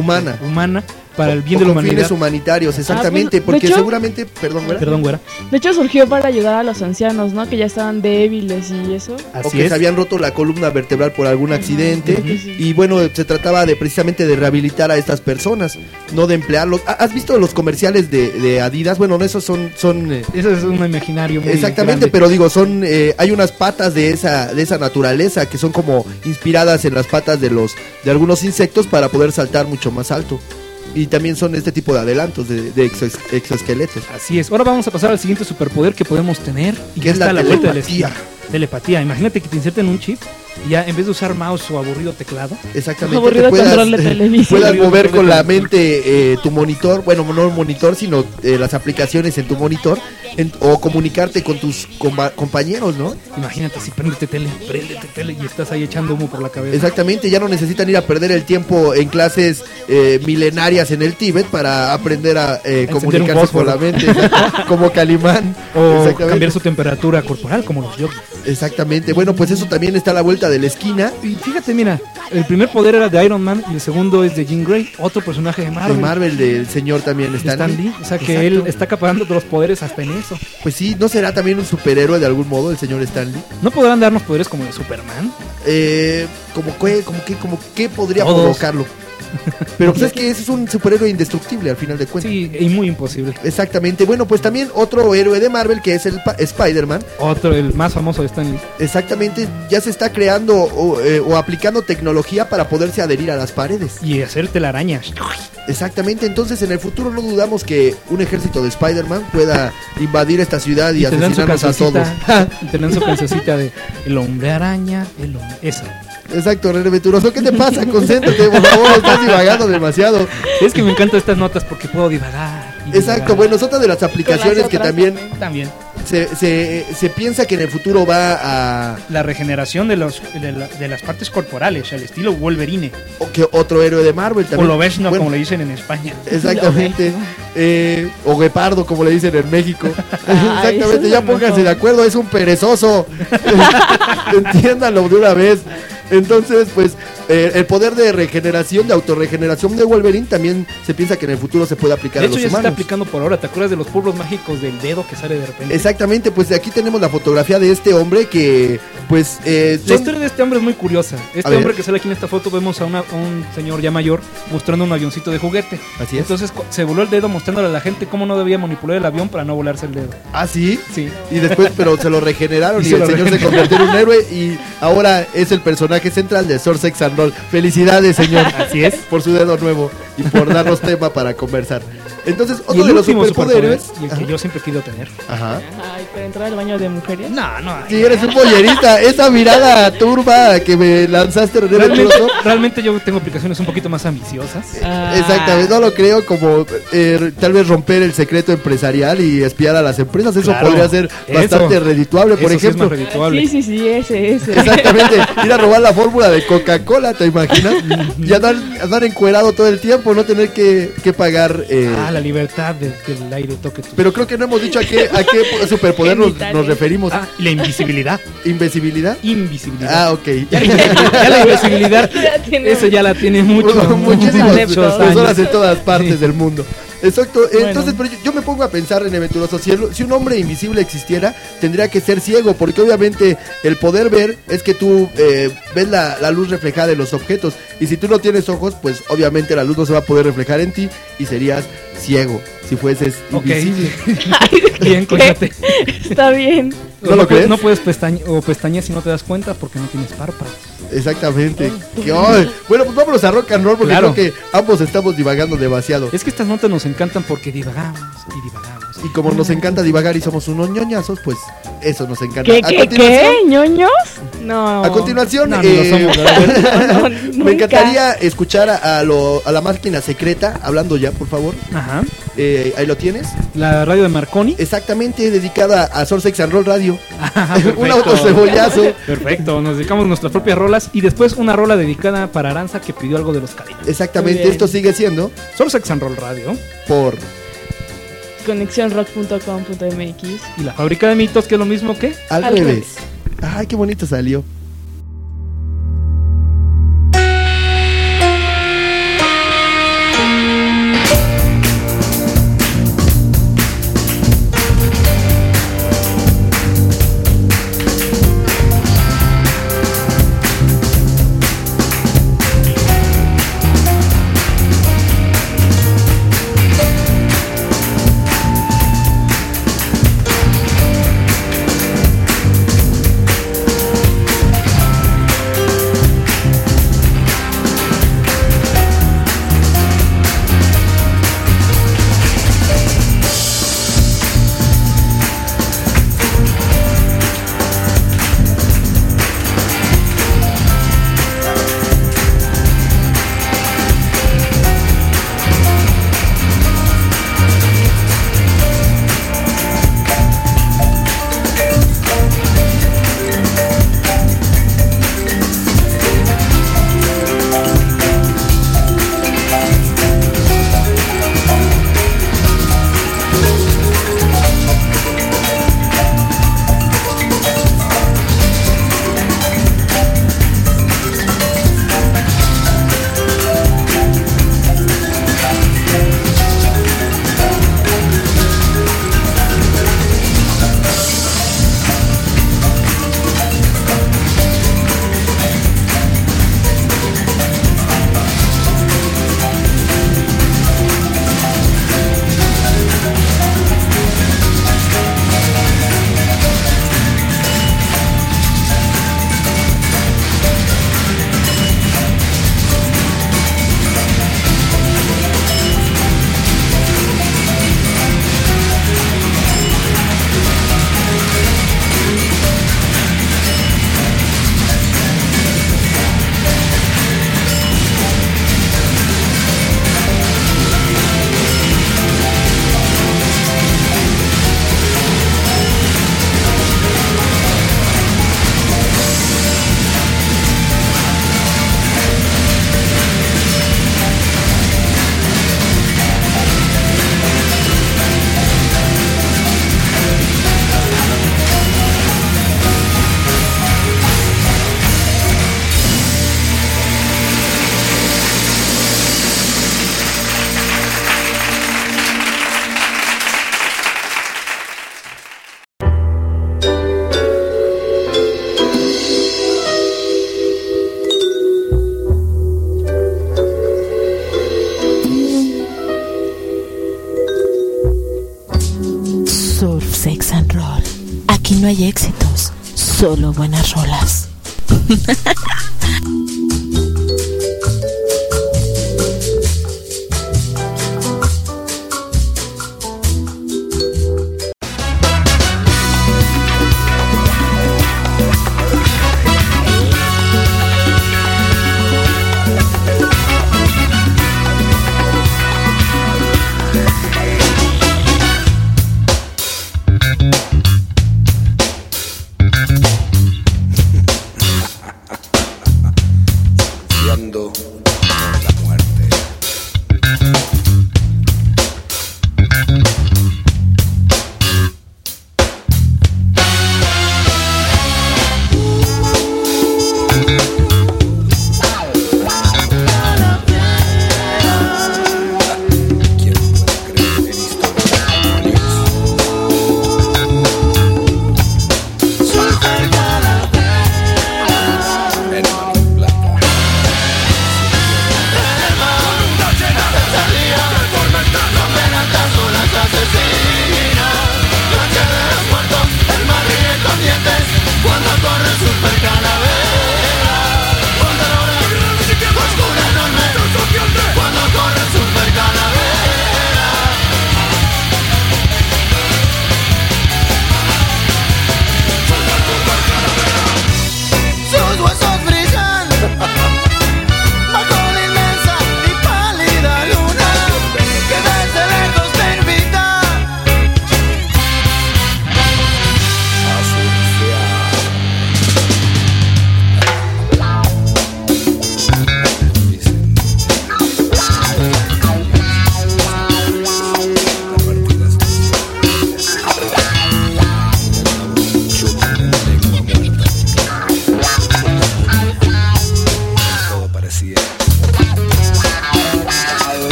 humana para el bien de la humanidad. Con fines humanitarios, exactamente. Porque hecho, seguramente, perdón, güera. De hecho surgió para ayudar a los ancianos, ¿no? Que ya estaban débiles y eso. O que se habían roto la columna vertebral por algún accidente. Y bueno, se trataba precisamente de rehabilitar a estas personas, no de emplearlos. ¿Has visto los comerciales de Adidas? Bueno, no, esos son eso es un imaginario muy exactamente, grande. pero digo, hay unas patas de esa naturaleza que son como inspiradas en las patas de algunos insectos para poder saltar mucho más alto. Y también son este tipo de adelantos de exoesqueletos. Así es. Ahora vamos a pasar al siguiente superpoder que podemos tener. Y que es la telepatía. Telepatía. Imagínate que te inserten un chip y ya en vez de usar mouse o aburrido teclado, exactamente, aburrido control de televisión, puedas mover con la mente tu monitor, bueno, no el monitor, sino las aplicaciones en tu monitor, o comunicarte con tus compañeros, ¿no? Imagínate si préndete tele y estás ahí echando humo por la cabeza. Exactamente, ya no necesitan ir a perder el tiempo en clases milenarias en el Tíbet para aprender a comunicarse con la mente, como Calimán, o cambiar su temperatura corporal como los yogis. Exactamente, bueno, pues eso también está a la vuelta de la esquina. Y fíjate, mira, el primer poder era de Iron Man y el segundo es de Jean Grey, otro personaje de Marvel. De Marvel, del señor también Stan Lee. O sea que él está acaparando todos los poderes hasta en eso. Pues sí, ¿no será también un superhéroe de algún modo el señor Stan Lee? ¿No podrán darnos poderes como de Superman? Como que podría provocarlo. Pero pues es que ese es un superhéroe indestructible al final de cuentas. Sí, y muy imposible. Exactamente. Bueno, pues también otro héroe de Marvel que es el Spider-Man. El más famoso de Stan Lee. Exactamente. Ya se está creando o aplicando tecnología para poderse adherir a las paredes. Y hacer telarañas. Exactamente. Entonces en el futuro no dudamos que un ejército de Spider-Man pueda invadir esta ciudad y asesinarnos a todos. Y tener su cancioncita de El Hombre Araña, esa. Exacto, René Venturoso, ¿qué te pasa? Concéntrate, por favor, estás divagando demasiado. Es que me encantan estas notas porque puedo divagar. Exacto, bueno, es otra de las aplicaciones que también se piensa que en el futuro va a la regeneración de las partes corporales, al estilo Wolverine. O que otro héroe de Marvel también. O Lobezno, como le dicen en España. Exactamente. O Guepardo, como le dicen en México. Exactamente, ya pónganse de acuerdo, es un perezoso. Entiéndanlo de una vez. Entonces, pues, el poder de regeneración, de autorregeneración de Wolverine también se piensa que en el futuro se puede aplicar a los humanos. De hecho, ya se está aplicando por ahora. ¿Te acuerdas de los polvos mágicos del dedo que sale de repente? Exactamente, pues aquí tenemos la fotografía de este hombre que, pues... la historia de este hombre es muy curiosa. Este hombre que sale aquí en esta foto, vemos a un señor ya mayor mostrando un avioncito de juguete. Así es. Entonces se voló el dedo mostrándole a la gente cómo no debía manipular el avión para no volarse el dedo. ¿Ah, sí? Sí. Y después, pero se lo regeneraron y el señor se convirtió en un héroe y ahora es el personaje central de Sword Sex and Roll. Felicidades, señor. Así es. Por su dedo nuevo y por darnos tema para conversar. Entonces, Y otro el de los último superpoderes. superpoder, y el que yo siempre he querido tener. Ajá. Ay, ¿para entrar al baño de mujeres? No. Sí, eres un bollerista. Esa mirada turba que me lanzaste, René Venturoso. Realmente yo tengo aplicaciones un poquito más ambiciosas. Exactamente, no lo creo como tal vez romper el secreto empresarial y espiar a las empresas. Eso Claro, podría ser bastante redituable, por eso sí es ejemplo. más redituable. Sí, ese. Exactamente, ir a robar la fórmula de Coca-Cola, ¿te imaginas? Y andar encuerado todo el tiempo, no tener que pagar. La libertad de que el aire toque tu... Pero creo que no hemos dicho a qué superpoder nos referimos. La invisibilidad. ¿Invisibilidad? Invisibilidad. Ah, ok. Ya la invisibilidad, eso ya la tiene muchísimas muchos personas años. en todas partes Sí. del mundo. Exacto, Bueno. entonces pero yo me pongo a pensar, René Venturoso, si un hombre invisible existiera, tendría que ser ciego, porque obviamente el poder ver es que tú ves la luz reflejada de los objetos, y si tú no tienes ojos, pues obviamente la luz no se va a poder reflejar en ti, y serías ciego, si fueses invisible. Bien, cóchate. Está bien. ¿No lo crees? No puedes pestañear si no te das cuenta porque no tienes párpados. Exactamente. Bueno, pues vámonos a rock and roll, porque Claro. creo que ambos estamos divagando demasiado. Es que estas notas nos encantan porque divagamos. Y como nos encanta divagar y somos unos ñoñazos, pues eso nos encanta. ¿Qué? ¿Ñoños? No. A continuación, No, ni lo somos, me encantaría escuchar a la máquina secreta, hablando ya, por favor. Ajá. Ahí lo tienes. La radio de Marconi. Exactamente, dedicada a Soul Sex and Roll Radio. Perfecto. Un autocebollazo. Perfecto, nos dedicamos nuestras propias rolas y después una rola dedicada para Aranza que pidió algo de los Cadillacs. Exactamente, esto sigue siendo Soul Sex and Roll Radio por Conexionrock.com.mx. y la fábrica de mitos, que es lo mismo que Al revés. Ay, qué bonito salió. Surf, Sex and Roll. Aquí no hay éxitos, solo buenas rolas.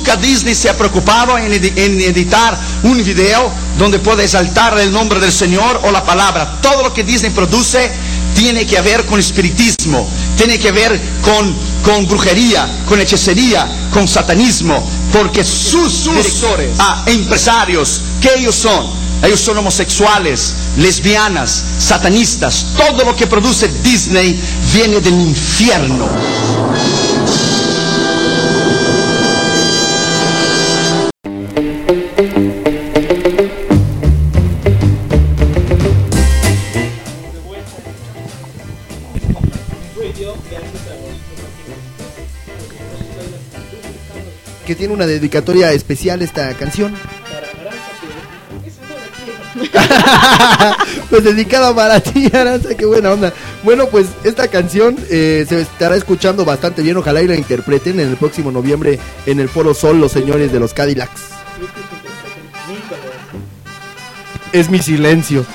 Nunca Disney se ha preocupado en editar un video donde puede exaltar el nombre del Señor o la palabra. Todo lo que Disney produce tiene que ver con espiritismo, tiene que ver con brujería, con hechicería, con satanismo, porque sus directores, empresarios, ¿qué ellos son? Ellos son homosexuales, lesbianas, satanistas. Todo lo que produce Disney viene del infierno. Que tiene una dedicatoria especial esta canción. Pues dedicada para ti, Aranza, qué buena onda. Bueno, pues esta canción se estará escuchando bastante bien. Ojalá y la interpreten en el próximo noviembre en el Foro Sol los señores de los Cadillacs. Es mi silencio.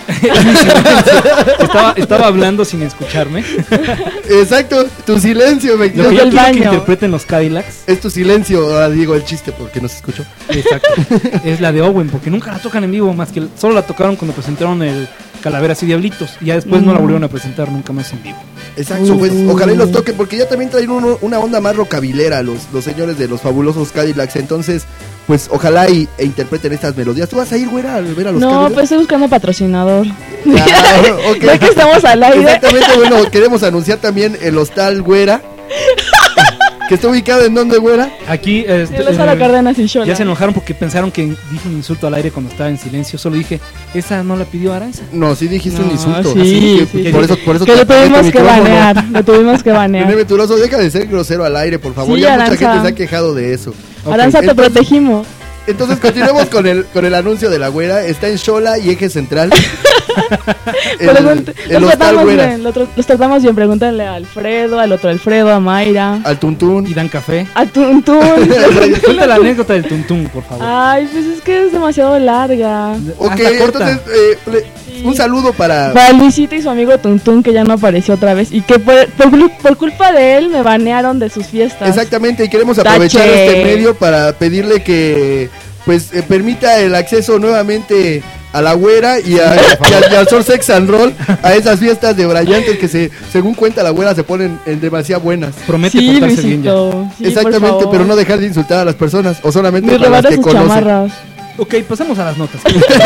Estaba hablando sin escucharme. Exacto, tu silencio. Lo que yo quiero que interpreten los Cadillacs es tu silencio. Ahora digo el chiste porque no se escuchó. Exacto. Es la de Owen, porque nunca la tocan en vivo, más que solo la tocaron cuando presentaron el Calaveras y Diablitos. Y ya después no la volvieron a presentar nunca más en vivo. Exacto, pues ojalá y los toquen, porque ya también traen una onda más rockabilera los señores de los fabulosos Cadillacs. Entonces, pues ojalá e interpreten estas melodías. ¿Tú vas a ir, güera, a ver a los Cadillacs? No, pues estoy buscando patrocinador. Okay. Ya que estamos al aire. Exactamente, bueno, queremos anunciar también el Hostal Güera. ¿Que está ubicado en dónde, güera? Aquí, Cárdenas y Xola. Ya se enojaron porque pensaron que dije un insulto al aire cuando estaba en silencio. Solo dije, esa no la pidió Aranza. No, sí dijiste un insulto. Sí, sí. Por eso que lo tuvimos que banear. Lo tuvimos que banear. René Venturoso, deja de ser grosero al aire, por favor. Sí, ya Aranza. mucha gente se ha quejado de eso. Aranza, te protegimos. Entonces continuemos con el anuncio de la güera. Está en Xola y Eje Central. Los tratamos bien. Pregúntale a Alfredo, al otro Alfredo, a Mayra, al Tuntún. Y dan café. Al Tuntún. Cuenta la anécdota del Tuntún, por favor. Ay, pues es que es demasiado larga. Ok, entonces un saludo para Luisito y su amigo Tuntún, que ya no apareció otra vez. Y que por culpa de él me banearon de sus fiestas. Exactamente, y queremos aprovechar este medio para pedirle que pues permita el acceso nuevamente a la güera y al Soul Sex and Roll, a esas fiestas de brayantes que según cuenta la güera se ponen demasiado buenas. Promete portarse bien ya. Sí, exactamente, pero no dejar de insultar a las personas o solamente a las que conocen. Chamarras. Ok, pasamos a las notas.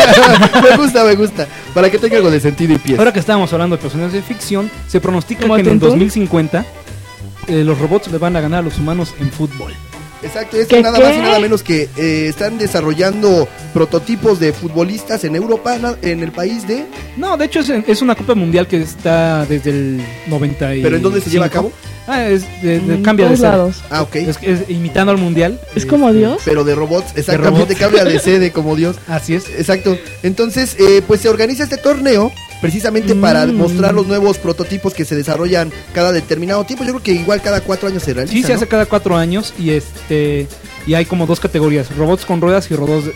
me gusta, para que tenga algo de sentido y pie. Ahora que estábamos hablando de personajes de ficción, se pronostica que en el 2050 los robots le van a ganar a los humanos en fútbol. Exacto, es nada más y nada menos que están desarrollando prototipos de futbolistas en Europa, en el país de... No, de hecho es una Copa Mundial que está desde el 90. ¿Pero en dónde se lleva a cabo? Cambia de sede. Ah, ok. Es imitando al mundial. Es como Dios. Pero de robots, exactamente, cambia de sede como Dios. Así es. Exacto. Entonces, pues se organiza este torneo precisamente para mostrar los nuevos prototipos que se desarrollan cada determinado tiempo. Yo creo que igual cada 4 años se realiza. Sí, se hace cada 4 años y hay como 2 categorías, robots con ruedas y robots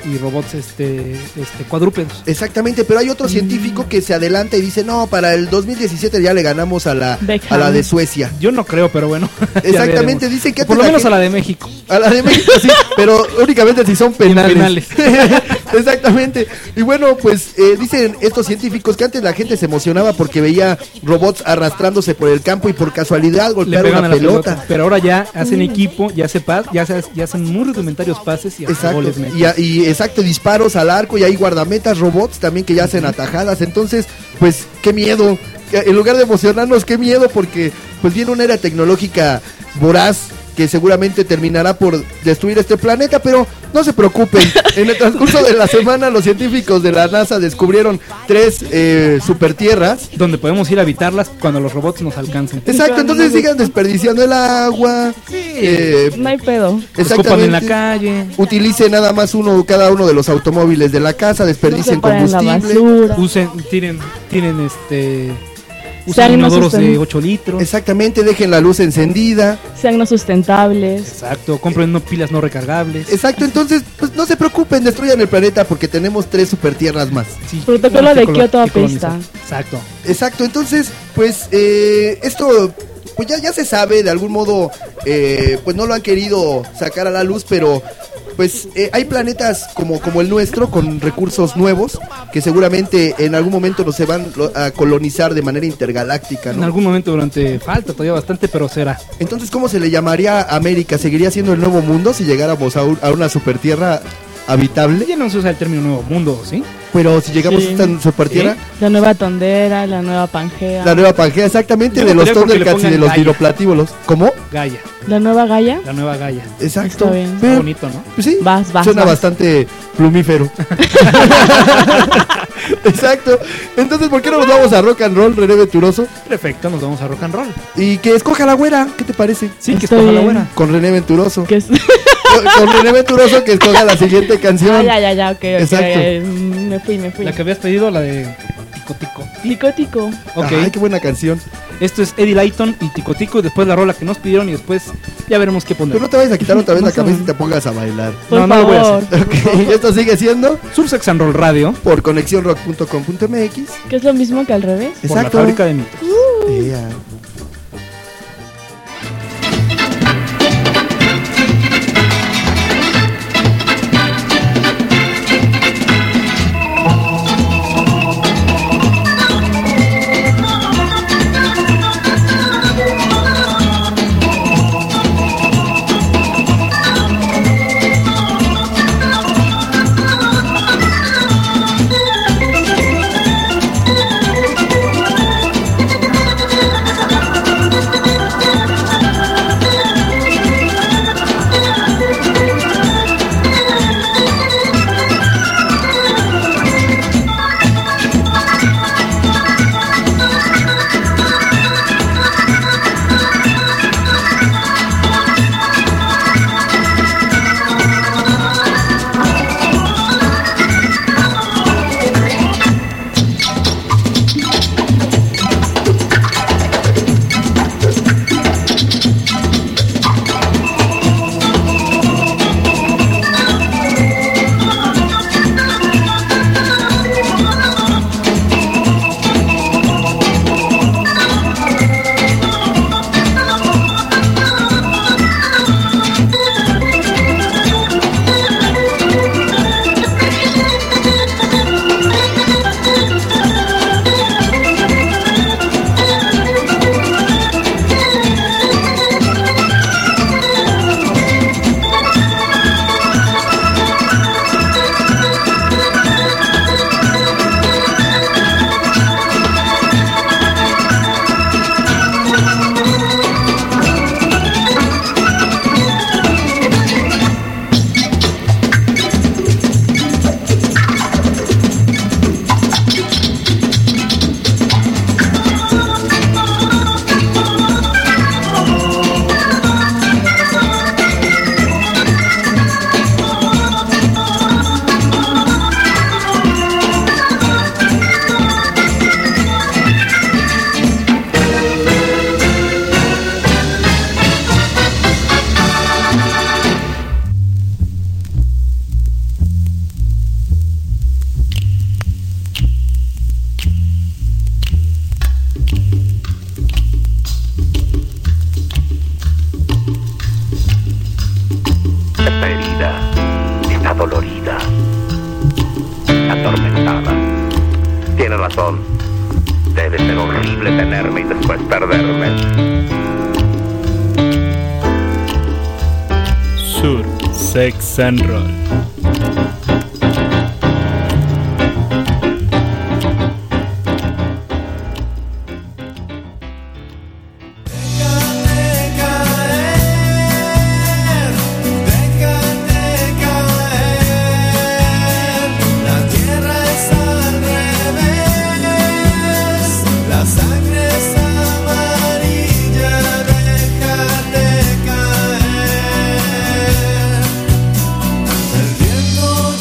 cuadrúpedos. Exactamente, pero hay otro científico que se adelanta y dice, no, para el 2017 ya le ganamos a la de Suecia. Yo no creo, pero bueno. Exactamente, dicen que... Por lo menos a la de México. A la de México, sí, pero únicamente si son penales. Exactamente. Y bueno, pues dicen estos científicos que antes la gente se emocionaba porque veía robots arrastrándose por el campo y por casualidad golpearon una pelota. Pero ahora ya hacen equipo, ya hacen muy rudimentarios pases y hasta goles meten. Y exacto, disparos al arco y hay guardametas robots también que ya hacen atajadas. Entonces, pues qué miedo. En lugar de emocionarnos, qué miedo, porque pues viene una era tecnológica voraz que seguramente terminará por destruir este planeta, pero no se preocupen. En el transcurso de la semana los científicos de la NASA descubrieron 3 supertierras donde podemos ir a habitarlas cuando los robots nos alcancen. Exacto, entonces sigan desperdiciando el agua. No hay pedo. Escopan en la calle. Utilicen nada más cada uno de los automóviles de la casa, desperdicien combustible. Tiren usan inodoros de 8 litros. Exactamente, dejen la luz encendida. Sean no sustentables. Exacto, compren pilas no recargables. Exacto, entonces pues no se preocupen, destruyan el planeta porque tenemos 3 supertierras más. Sí, protocolo de Kioto apesta. Exacto. Exacto, entonces pues esto pues ya se sabe, de algún modo, pues no lo han querido sacar a la luz, pero pues hay planetas como el nuestro, con recursos nuevos, que seguramente en algún momento nos se van a colonizar de manera intergaláctica, ¿no? En algún momento falta todavía bastante, pero será. Entonces, ¿cómo se le llamaría a América? ¿Seguiría siendo el nuevo mundo si llegáramos a una supertierra habitable? Ya no se usa el término nuevo mundo, ¿sí? Pero si llegamos a esta supertierra... La nueva Tondera, la nueva Pangea. La nueva Pangea, exactamente, de los Thundercats y de los Diroplatívolos. ¿Cómo? Gaia. ¿La nueva Gaia? La nueva Gaia. Exacto. Está bien. Está bonito, ¿no? Pues sí, vas. Suena bastante plumífero. Exacto. Entonces, ¿por qué no nos vamos a rock and roll, René Venturoso? Perfecto, nos vamos a rock and roll. Y que escoja la güera, ¿qué te parece? Sí, que escoja la güera. Con René Venturoso. Con René Venturoso, que escoja la siguiente canción. Ya, ok. Exacto. Me fui. La que habías pedido, la de Tico Tico. Ok. Ay, qué buena canción. Esto es Eddie Layton y Tico Tico, y después la rola que nos pidieron, y después ya veremos qué poner. Pero no te vayas a quitar otra vez la cabeza y te pongas a bailar. No lo voy a hacer. Ok, esto sigue siendo Surfsex and Roll Radio por conexionrock.com.mx, que es lo mismo que al revés. Por la Fábrica de Mitos. Yeah. razón. Debe ser horrible tenerme y después perderme. Sur, Sex and Roll. El viento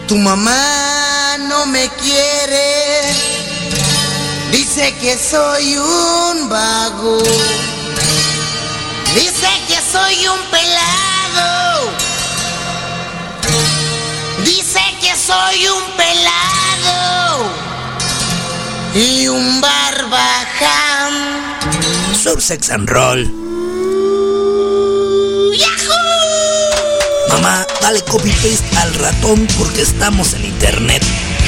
Tu mamá no me quiere, dice que soy un vago, dice que soy un pelado, dice que soy un pelado y un barbaján. Surf Sex and Roll. ¡Yahoo! Mamá, dale copy paste al ratón porque estamos en internet.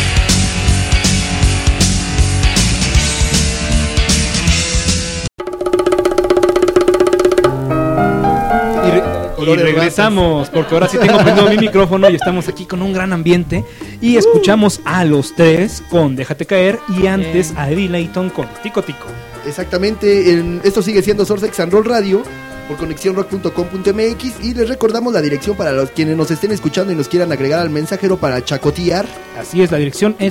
Y regresamos, porque ahora sí tengo prendido mi micrófono y estamos aquí con un gran ambiente. Y escuchamos a los tres con Déjate Caer y antes a Eddie Layton con Tico Tico. Exactamente, esto sigue siendo Surf Sex and Roll Radio por conexiónrock.com.mx y les recordamos la dirección para los quienes nos estén escuchando y nos quieran agregar al mensajero para chacotear. Así es, la dirección es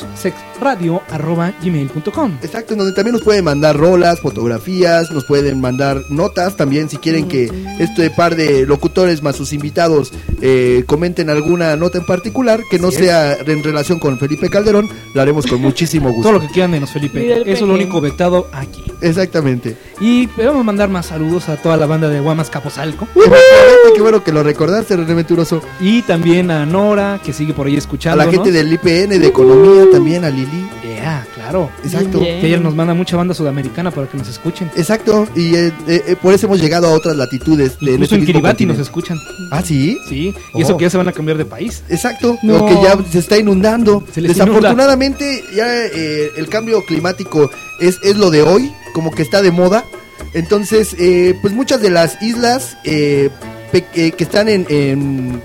sursexradio@gmail.com. Exacto, en donde también nos pueden mandar rolas, fotografías, nos pueden mandar notas también si quieren que este par de locutores más sus invitados comenten alguna nota en particular que no sea en relación con Felipe Calderón, lo haremos con muchísimo gusto. Todo lo que quieran menos Felipe, eso es lo único vetado aquí. Exactamente. Y vamos a mandar más saludos a toda la banda de Guamas Capozalco. Qué bueno que lo recordaste, René Venturoso. Y también a Nora, que sigue por ahí escuchando. A la gente del IPN de Economía también, a Lili. Claro. Exacto. Que ayer nos manda mucha banda sudamericana para que nos escuchen. Exacto. Y por eso hemos llegado a otras latitudes. Incluso en Kiribati nos escuchan. ¿Ah, sí? Sí. Y eso que ya se van a cambiar de país. Exacto. No. Que ya se está inundando. Desafortunadamente, ya el cambio climático es lo de hoy. Como que está de moda. Entonces, pues muchas de las islas que están en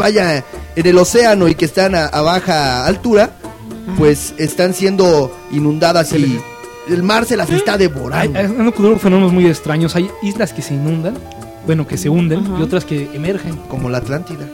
el océano y que están a baja altura, pues están siendo inundadas y el mar se las está devorando. Hay fenómenos muy extraños. Hay islas que se inundan, que se hunden, y otras que emergen. Como la Atlántida.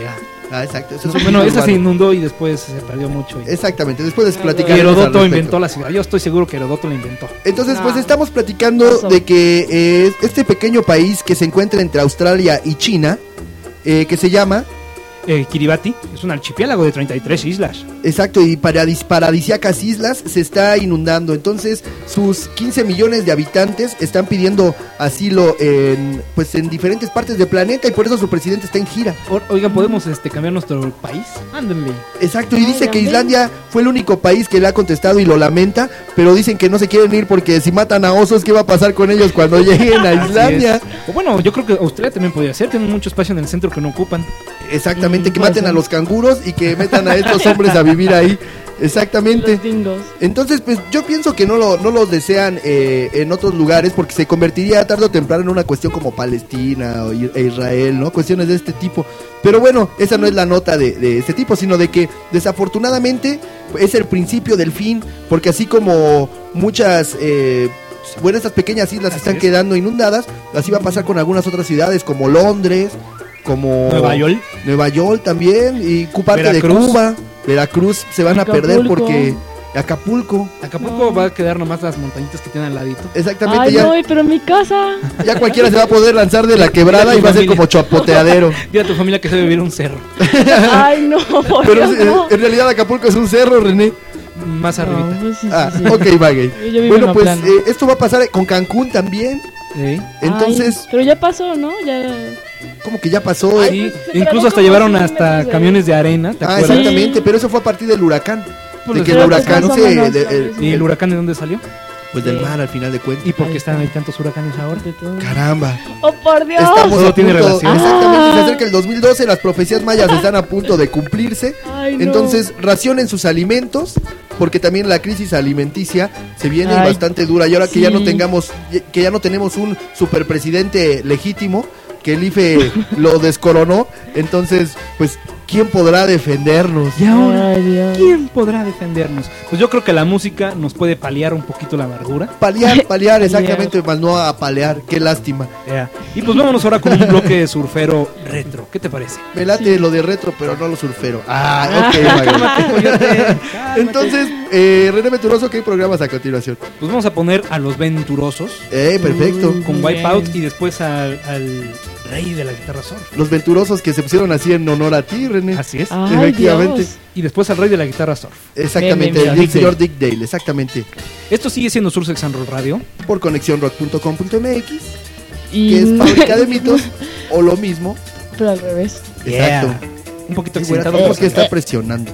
Exacto. Esa se inundó y después se perdió mucho. Exactamente, después les platicaremos. Herodoto inventó la ciudad. Yo estoy seguro que Herodoto la inventó. Entonces, pues estamos platicando de que este pequeño país que se encuentra entre Australia y China, que se llama Kiribati, es un archipiélago de 33 islas. Exacto, y paradisíacas islas se está inundando. Entonces, sus 15 millones de habitantes están pidiendo asilo en diferentes partes del planeta y por eso su presidente está en gira. Oigan, ¿podemos cambiar nuestro país? Ándenle. Exacto, y dice que Islandia fue el único país que le ha contestado y lo lamenta, pero dicen que no se quieren ir porque si matan a osos, ¿qué va a pasar con ellos cuando lleguen a Islandia? Bueno, yo creo que Australia también podría ser, tienen mucho espacio en el centro que no ocupan. Exactamente, que maten a los canguros y que metan a estos hombres a vivir ahí. Exactamente. Entonces, pues yo pienso que no los desean en otros lugares porque se convertiría tarde o temprano en una cuestión como Palestina e Israel, ¿no? Cuestiones de este tipo. Pero bueno, esa no es la nota de este tipo, sino de que desafortunadamente es el principio del fin, porque así como muchas... estas pequeñas islas están quedando inundadas, así va a pasar con algunas otras ciudades como Londres, como Nueva York también, y parte de Cuba, Veracruz se van a perder porque Acapulco va a quedar nomás las montañitas que tienen al ladito. Exactamente. Ay, no, pero mi casa. Ya cualquiera se va a poder lanzar de la quebrada y va a ser como chapoteadero. Dile a tu familia que se debe vivir un cerro. Ay, no. Pero no. En realidad Acapulco es un cerro, René. Más arribita. Sí, ok, Bagay. Bueno, pues esto va a pasar con Cancún también. Entonces. Pero ya pasó, ¿no? ¿Cómo que ya pasó? Sí, incluso hasta llevaron hasta camiones de arena. ¿Te acuerdas? Exactamente, pero eso fue a partir del huracán. De que el huracán ¿Y el huracán de dónde salió? Pues del mar, al final de cuentas. ¿Y por qué están ahí tantos huracanes ahora? Caramba. ¡Oh, por Dios! Todo tiene relación. Exactamente, se acerca el 2012, las profecías mayas están a punto de cumplirse. Ay, no. Entonces, racionen sus alimentos, porque también la crisis alimenticia se viene bastante dura. Y ahora que ya no tenemos un superpresidente legítimo, que el IFE lo descoronó, entonces, pues, ¿quién podrá defendernos? Y ahora, ¿quién podrá defendernos? Pues yo creo que la música nos puede paliar un poquito la amargura. Paliar, exactamente, más no a palear, qué lástima. Y pues vámonos ahora con un bloque de surfero retro, ¿qué te parece? Me late lo de retro, pero no lo surfero. Entonces, René Venturoso, ¿qué programas a continuación? Pues vamos a poner a los Venturosos. Perfecto. Con Wipeout y después al rey de la guitarra surf. Los venturosos que se pusieron así en honor a ti, René. Así es. Ay, efectivamente. Dios. Y después al rey de la guitarra surf. Exactamente, Bien, el señor Dick Dale, exactamente. Esto sigue siendo Sur Sex and Roll Radio. Por conexionrock.com.mx, Y que es fábrica de mitos, o lo mismo. pero al revés. Exacto. Yeah. Un poquito Sí, güera, excitado. ¿por qué está presionando?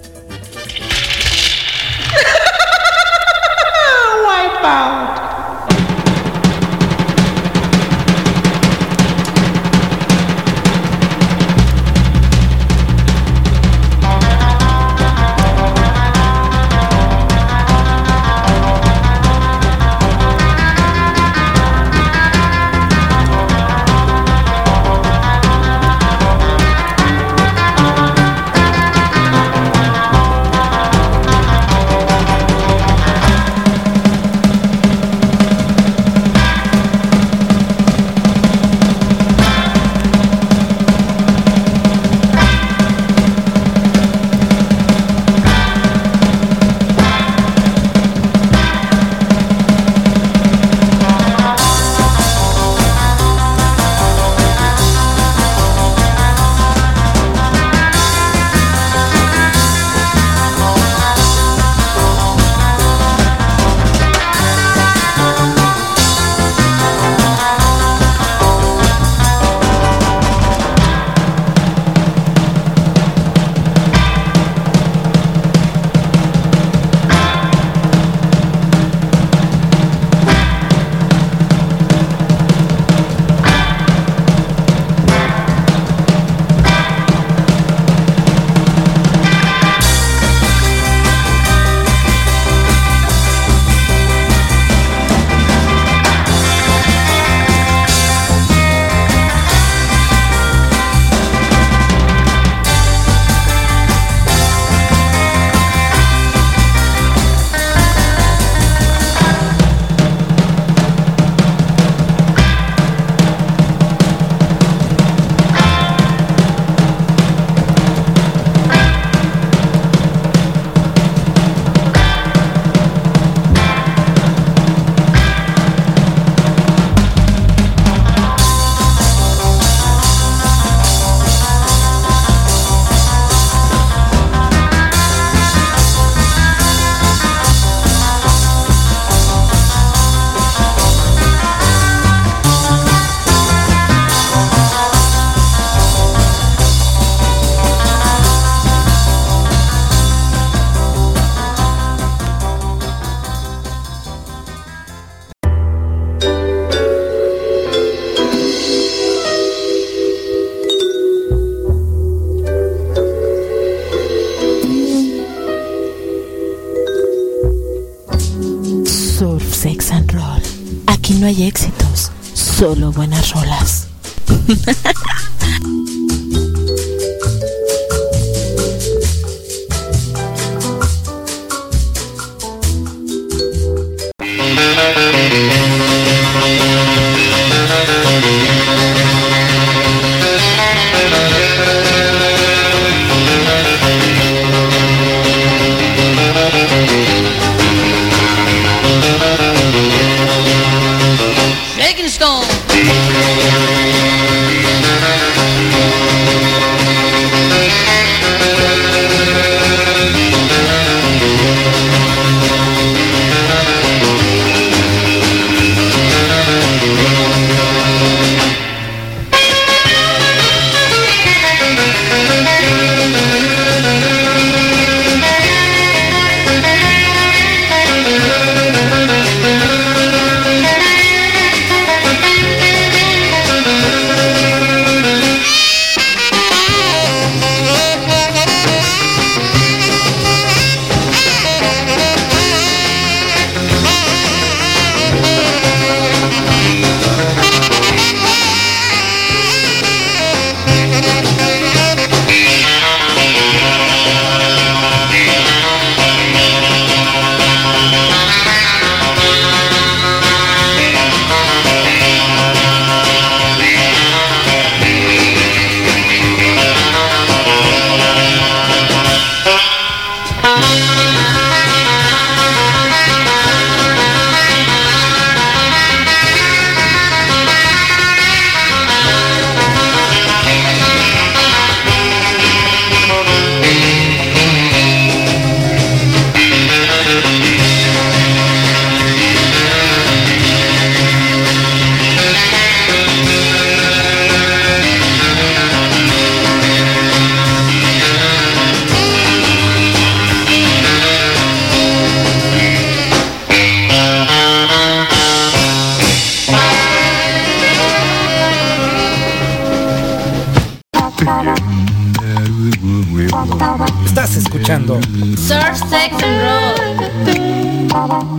Surf Sex and Roll. Aquí no hay éxitos, solo buenas rolas. Shaking Stone. escuchando Surf, Sex and Roll.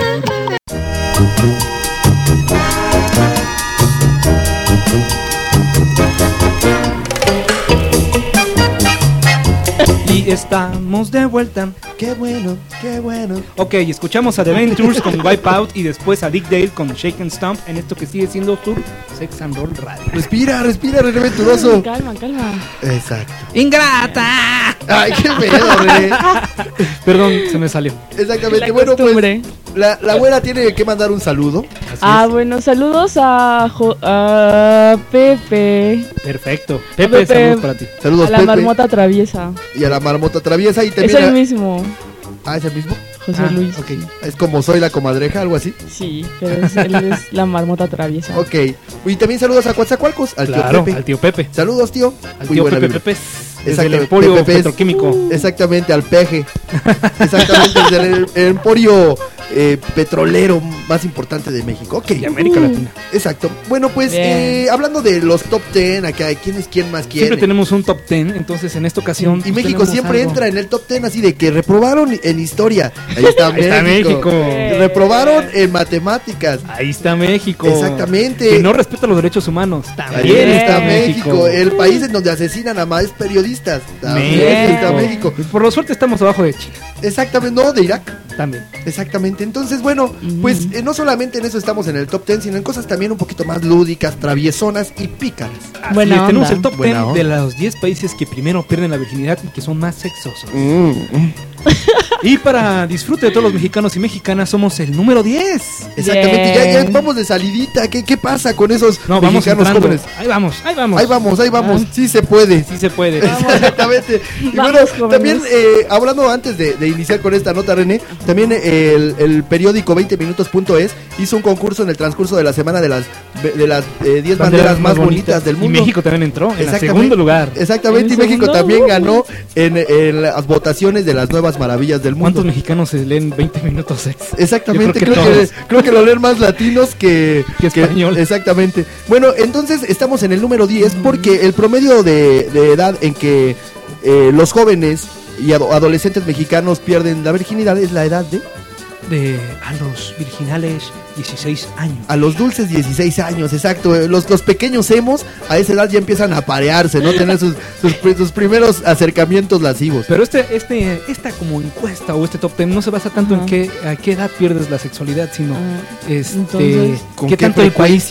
Y estamos de vuelta. Qué bueno, qué bueno. Ok, escuchamos a The Ventures con Wipeout y después a Dick Dale con Shake and Stomp en esto que sigue siendo su Sex and Roll Radio. Respira, René Venturoso. Calma. Exacto. ¡Ingrata! Ay, qué pedo, René. Perdón, se me salió. Exactamente, bueno, pues la abuela tiene que mandar un saludo. Bueno, saludos a Pepe. Perfecto. Pepe, saludos para ti. Saludos, a la Pepe. Marmota Traviesa. Y a la Marmota Traviesa y también Es el mismo. Ah, ¿es el mismo? José Luis. Ok. Es como Soy la Comadreja, algo así. Sí, pero él es la Marmota Traviesa. Ok. Y también saludos a Coatzacoalcos, al tío Pepe. Al tío Pepe. Saludos, tío. Al tío Pepe. Desde el Exactamente, Emporio Pepe Petroquímico. Exactamente, al Peje. Exactamente, desde el emporio petrolero más importante de México. Ok. De América Latina. Exacto. Bueno, pues hablando de los top 10, acá, ¿quién es quién más quién? Siempre tenemos un top 10, entonces en esta ocasión. Y México siempre entra en el top 10 así de que reprobaron en historia. Ahí está México. Reprobaron en matemáticas. Ahí está México. Exactamente. Que no respeta los derechos humanos. También Ahí está México. El país en donde asesinan a más periodistas. También está México. Por la suerte estamos abajo de China. Exactamente, no, de Irak. También. Exactamente. Entonces, bueno, pues no solamente en eso estamos en el top 10, sino en cosas también un poquito más lúdicas, traviesonas y pícaras. Bueno, tenemos el top 10 de los 10 países que primero pierden la virginidad y que son más sexosos. Y para disfrute de todos los mexicanos y mexicanas somos el número 10. Exactamente, ya vamos de salidita. ¿Qué pasa con esos mexicanos jóvenes? Ahí vamos. Sí se puede. Exactamente. Y bueno, también hablando antes de iniciar con esta nota, René, también el periódico 20minutos.es hizo un concurso en el transcurso de la semana de las 10 banderas más bonitas del mundo. Y México también entró en el segundo lugar. Exactamente, y México también ganó en las votaciones de las nuevas maravillas del mundo. ¿Cuántos mexicanos se leen 20 minutos sex? Exactamente, creo que lo leen más latinos que español. Exactamente. Bueno, entonces estamos en el número 10 porque el promedio de edad en que los jóvenes y adolescentes mexicanos pierden la virginidad es la edad a los virginales 16 años. A los dulces 16 años, exacto. Los pequeños emos a esa edad ya empiezan a parearse, ¿no? Tener sus primeros acercamientos lascivos. Pero esta como encuesta o este top 10 no se basa tanto en a qué edad pierdes la sexualidad, sino entonces, qué tanto el país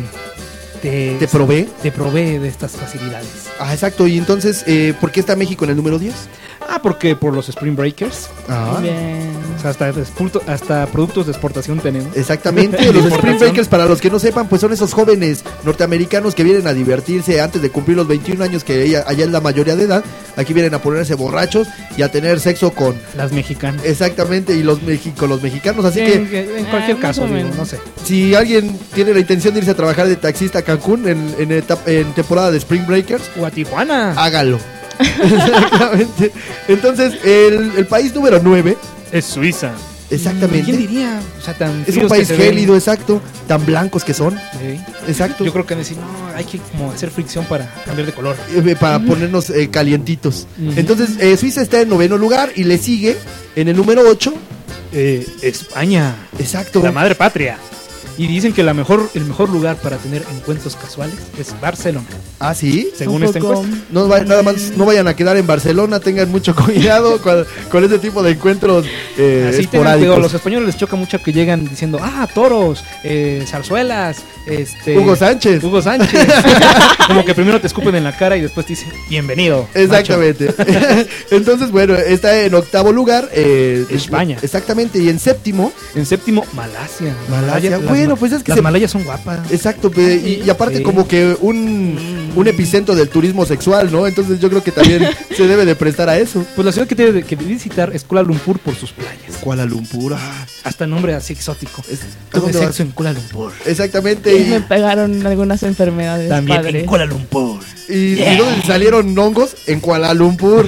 te provee de estas facilidades. Ah, exacto. Y entonces, ¿por qué está México en el número 10? Porque por los Spring Breakers. Bien. O sea, hasta productos de exportación tenemos. Exactamente. Los Spring Breakers, para los que no sepan, pues son esos jóvenes norteamericanos que vienen a divertirse antes de cumplir los 21 años, que allá es la mayoría de edad. Aquí vienen a ponerse borrachos y a tener sexo con las mexicanas. Exactamente, y con los mexicanos. Así que en cualquier caso, no sé. Si alguien tiene la intención de irse a trabajar de taxista a Cancún en temporada de Spring Breakers o a Tijuana, hágalo. Exactamente. Entonces, el país número 9 es Suiza. Exactamente. ¿Quién diría? O sea, es un país gélido, exacto. Tan blancos que son. Sí. Exacto. Yo creo que hay que como hacer fricción para cambiar de color. Para ponernos calientitos. Entonces, Suiza está en 9º lugar y le sigue en el número 8 España. Exacto. La madre patria. Y dicen que el mejor lugar para tener encuentros casuales es Barcelona. ¿Ah, sí? Según esta encuesta. No vayan a quedar en Barcelona, tengan mucho cuidado con ese tipo de encuentros esporádicos. Los españoles les choca mucho que llegan diciendo, toros, zarzuelas, Hugo Sánchez. Como que primero te escupen en la cara y después te dicen, bienvenido. Exactamente. Entonces, bueno, está en 8º lugar España. Exactamente, y en séptimo, Malasia. Bueno, pues es que las malayas son guapas. Exacto, y aparte como que un epicentro del turismo sexual, ¿no? Entonces yo creo que también se debe de prestar a eso. Pues la ciudad que tiene que visitar es Kuala Lumpur por sus playas. Kuala Lumpur. Hasta nombre así exótico. Todo de sexo en Kuala Lumpur. Exactamente. Y me pegaron algunas enfermedades. También padre. en Kuala Lumpur. ¿Y dónde salieron hongos? En Kuala Lumpur.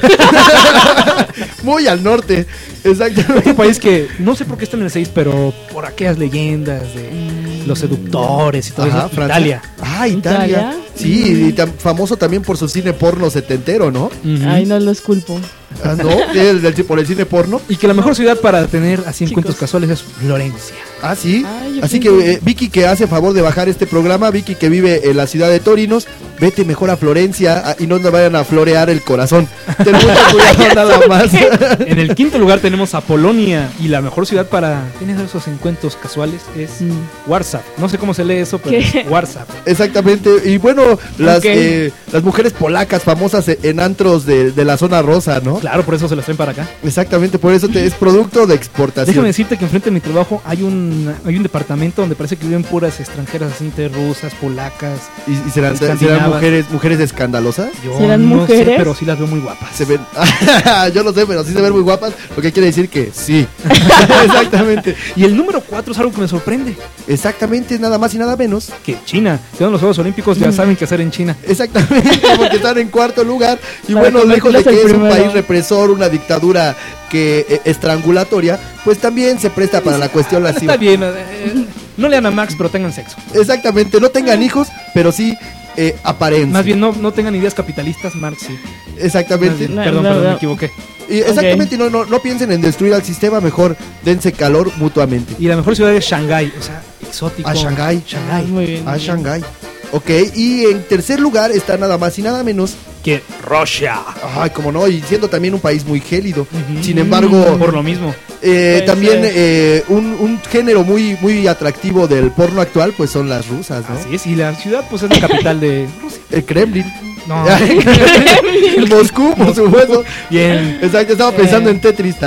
Muy al norte. Exactamente. Otro país que no sé por qué está en el 6, pero por aquellas leyendas de los seductores y todo eso. Italia. Italia. Sí, y famoso también por su cine porno setentero, ¿no? Ay, no los culpo. Ah, ¿no? Por el cine porno. Y que la mejor ciudad para tener así encuentros casuales es Florencia. Ah, sí. Ay, Así que Vicky, que hace favor de bajar este programa, Vicky que vive en la ciudad de Torinos, vete mejor a Florencia y no nos vayan a florear el corazón. Ten mucho cuidado nada más. En el quinto lugar tenemos a Polonia, y la mejor ciudad para tener esos encuentros casuales es Warsaw. No sé cómo se lee eso, pero ¿Qué? es Warsaw. Exactamente. Y bueno, las mujeres polacas famosas en antros de la zona rosa, ¿no? Claro, por eso se las traen para acá. Exactamente, por eso es producto de exportación. Déjame decirte que enfrente de mi trabajo hay un departamento donde parece que viven puras extranjeras, así entre rusas, polacas. ¿Y serán mujeres escandalosas? Yo ¿Serán no mujeres? sé, pero sí las veo muy guapas. Se ven, yo lo sé, pero sí se ven muy guapas, lo que quiere decir que sí. Exactamente. Y el número 4 es algo que me sorprende. Exactamente, nada más y nada menos Que China, que son los Juegos Olímpicos, ya saben qué hacer en China. Exactamente, porque están en cuarto lugar. Y Para bueno, lejos de convertirlos que en es un primero. país represor, una dictadura que estrangulatoria, pues también se presta para la cuestión lasciva. Está bien, no lean a Max, pero tengan sexo. Exactamente, no tengan hijos, pero sí aparenten. Más bien, no tengan ideas capitalistas, Marx sí. Exactamente. Más bien, perdón, me equivoqué. Y exactamente, no piensen en destruir al sistema, mejor dense calor mutuamente. Y la mejor ciudad es Shanghái, o sea, exótico. A Shanghái. Muy bien. A Shanghái. Ok, y en tercer lugar está nada más y nada menos que Rusia. Ay, como no, y siendo también un país muy gélido. Sin embargo, por lo mismo. También un género muy atractivo del porno actual, pues son las rusas, ¿no? Así es, y la ciudad pues es la capital de Rusia. El Kremlin. No. El Moscú, por supuesto. Bien. Exacto, estaba pensando en Tetris.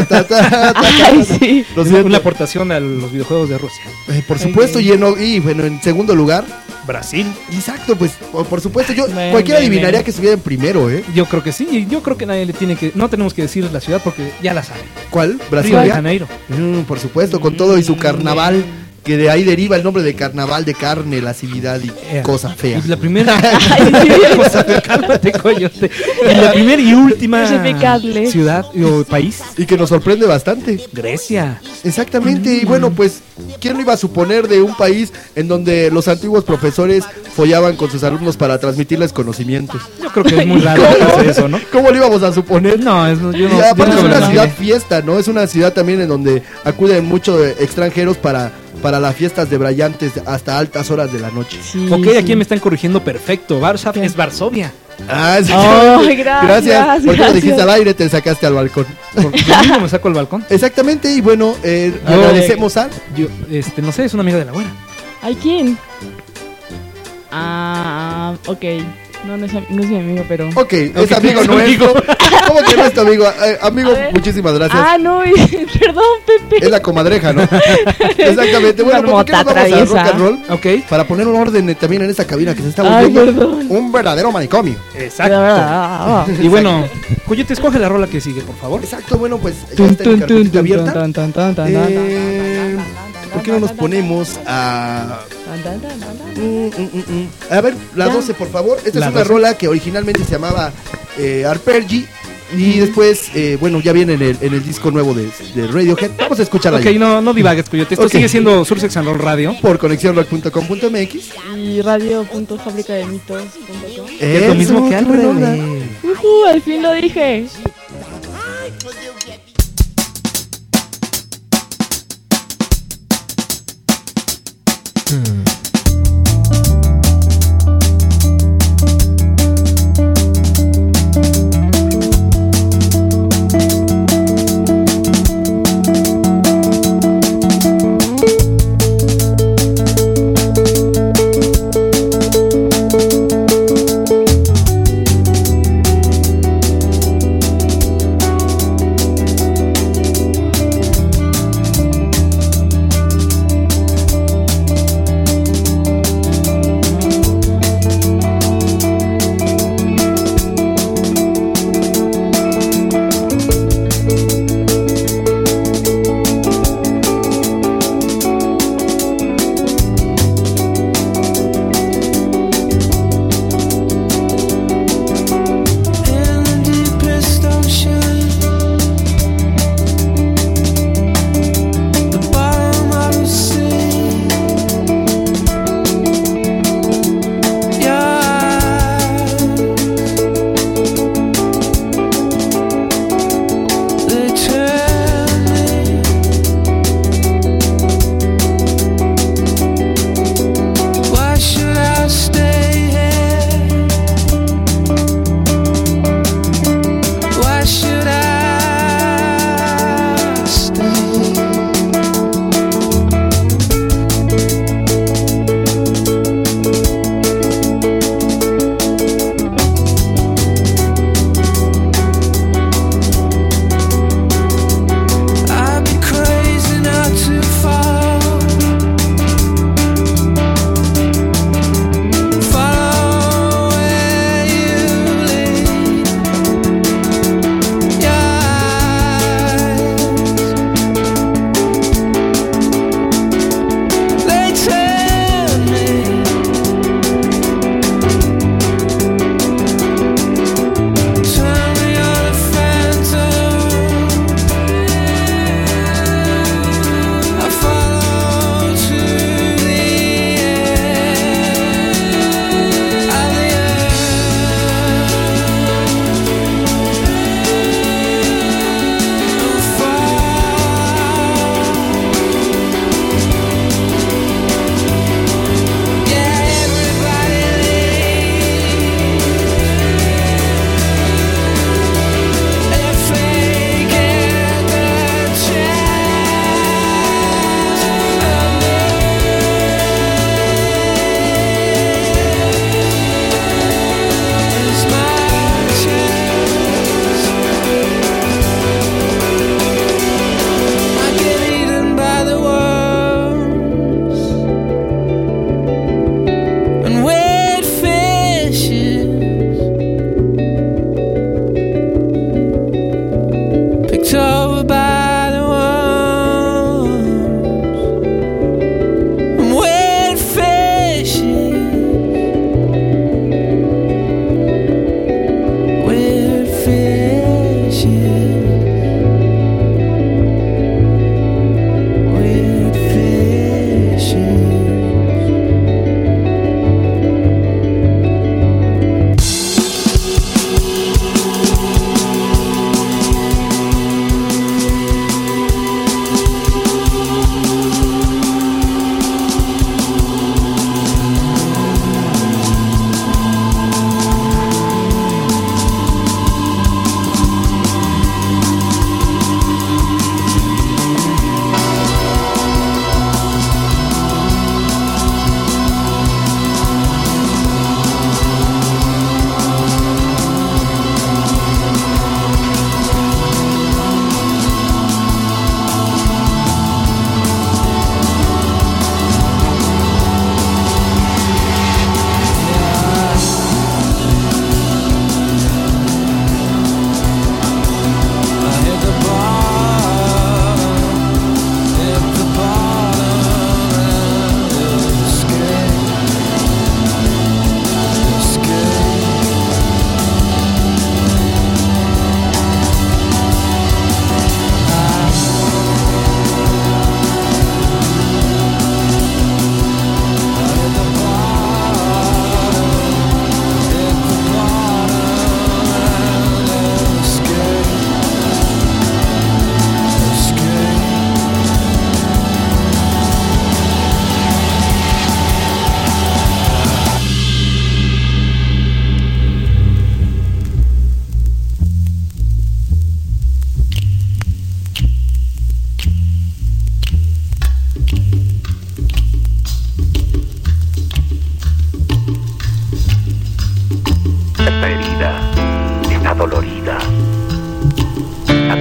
Ay, sí. Una aportación a los videojuegos de Rusia. Por supuesto, y bueno, en segundo lugar, Brasil. Exacto, pues por supuesto, cualquiera adivinaría que estuviera en primero, ¿eh? Yo creo que sí, y yo creo que nadie le tiene que, no tenemos que decir la ciudad porque ya la sabe. ¿Cuál? Brasil. Río de Janeiro. Por supuesto, con todo y su carnaval, que de ahí deriva el nombre de carnaval de carne, lascividad y cosa fea. Y la primera cosa fea, cálmate, coyote. Y la primera y última ciudad o país. Y que nos sorprende bastante. Grecia. Exactamente, y bueno, pues, ¿quién lo iba a suponer de un país en donde los antiguos profesores follaban con sus alumnos para transmitirles conocimientos? Yo creo que es muy raro hacer eso, ¿no? ¿Cómo lo íbamos a suponer? No, yo no. Y aparte es una ciudad fiesta, ¿no? Es una ciudad también en donde acuden muchos extranjeros para las fiestas de brillantes hasta altas horas de la noche. Sí, ok, aquí me están corrigiendo perfecto. Warsaw es Varsovia. Ah, sí. Oh, gracias. ¿Por qué lo dijiste al aire? Te sacaste al balcón. ¿Por qué mismo me saco al balcón? Exactamente, y bueno, agradecemos a... no sé, es una amiga de la abuela. ¿Ay, quién? Ah, ok. No es mi amigo, pero... Ok, es amigo nuestro. ¿Cómo que no es tu amigo? Amigo, muchísimas gracias. Ah, no, perdón, Pepe. Es la comadreja, ¿no? Exactamente. Bueno, ¿por qué nos vamos a rock and roll? Ok. Para poner un orden también en esta cabina que se está volviendo un verdadero manicomio. Exacto. Y bueno, Coyote, escoge la rola que sigue, por favor. Exacto, bueno, pues ya está la carpetita abierta. ¿Por qué no nos ponemos a... A ver, la 12, por favor. Esta es una rola que originalmente se llamaba Arpeggi. Y después, bueno, ya viene en el disco nuevo de Radiohead. Vamos a escucharla. Ok, no divagues, Coyote. Esto sigue siendo Sursex and Roll Radio. Por conexiónrock.com.mx y radio.fabricademitos.com. Es lo mismo que algo. Al fin lo dije.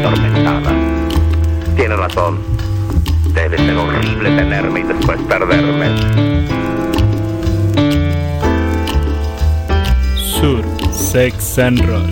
atormentada. Tiene razón. Debe ser horrible tenerme y después perderme. Sur Sex and Roll.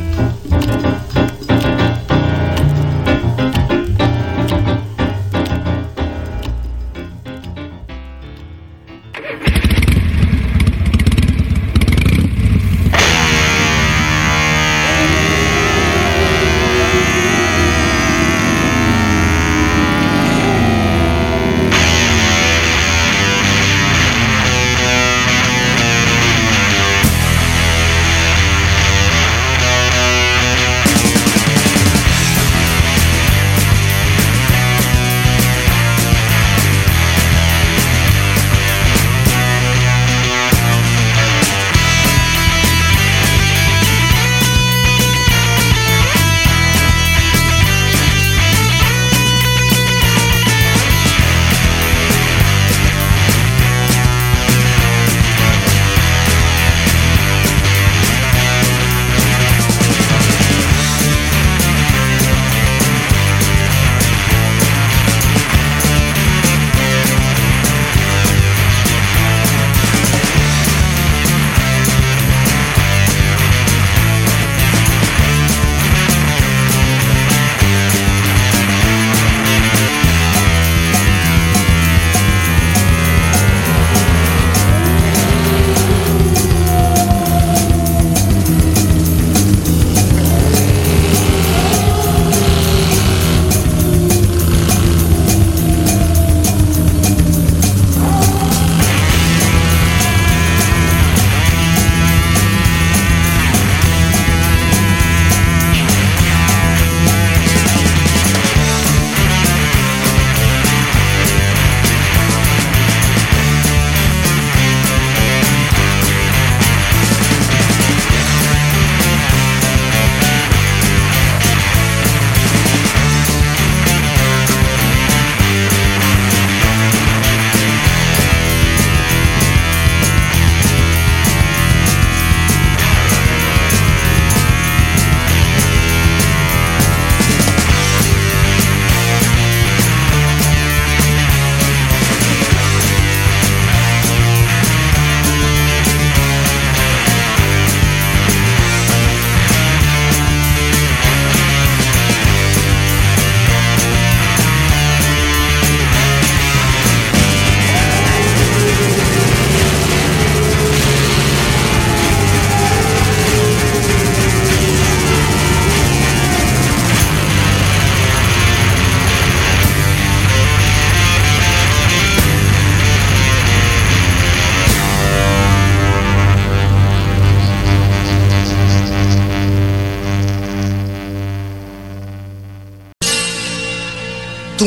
Tu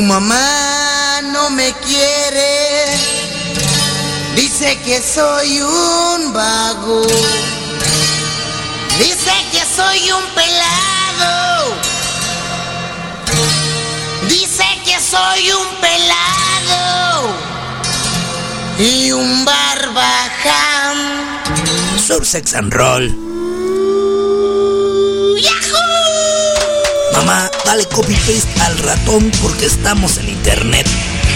mamá no me quiere, dice que soy un vago, dice que soy un pelado, dice que soy un pelado y un barbaján. Sur Sex and Roll. Mamá, dale copy paste al ratón porque estamos en internet.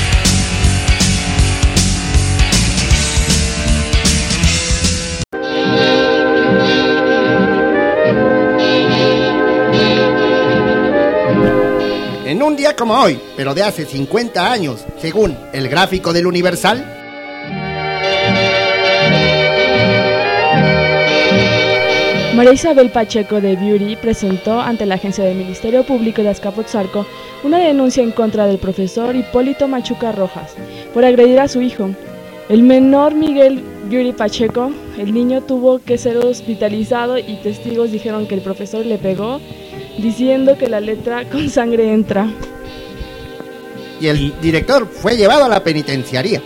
En un día como hoy, pero de hace 50 años, según el gráfico del Universal, María Isabel Pacheco de Beauty presentó ante la agencia del Ministerio Público de Azcapotzalco una denuncia en contra del profesor Hipólito Machuca Rojas por agredir a su hijo. El menor Miguel Beauty Pacheco, el niño tuvo que ser hospitalizado y testigos dijeron que el profesor le pegó diciendo que la letra con sangre entra. Y el director fue llevado a la penitenciaría.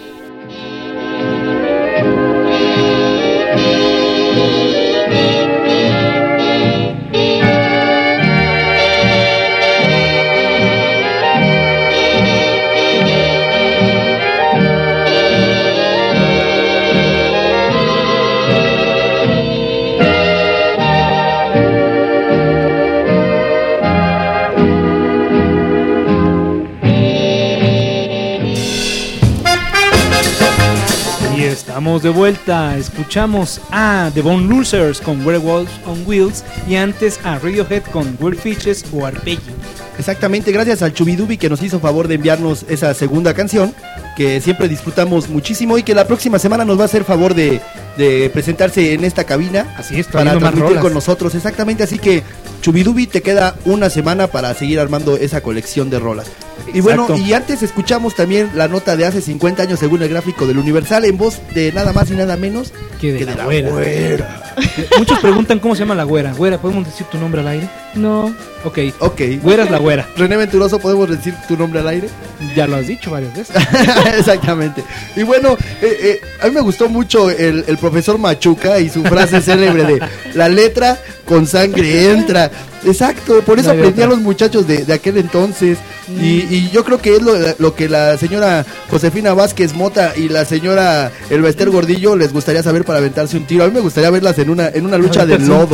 Estamos de vuelta, escuchamos a The Bone Losers con Werewolves on Wheels y antes a Radiohead con Weird Fishes o Arpeggio. Exactamente, gracias al Chubidubi que nos hizo favor de enviarnos esa segunda canción que siempre disfrutamos muchísimo y que la próxima semana nos va a hacer favor de presentarse en esta cabina. Así es, para transmitir con nosotros, exactamente, así que Chubidubi te queda una semana para seguir armando esa colección de rolas. Y bueno, y antes escuchamos también la nota de hace 50 años según el gráfico del Universal en voz de nada más y nada menos que de la güera. Muchos preguntan cómo se llama la güera. Güera, ¿podemos decir tu nombre al aire? No. Ok. Güera es la güera. René Venturoso, ¿podemos decir tu nombre al aire? Ya lo has dicho varias veces. Exactamente. Y bueno, a mí me gustó mucho el profesor Machuca y su frase célebre de la letra con sangre entra. Exacto, por eso aprendían los muchachos de aquel entonces. Y yo creo que es lo que la señora Josefina Vázquez Mota y la señora Elbester Gordillo les gustaría saber para aventarse un tiro. A mí me gustaría verlas en una lucha de lodo.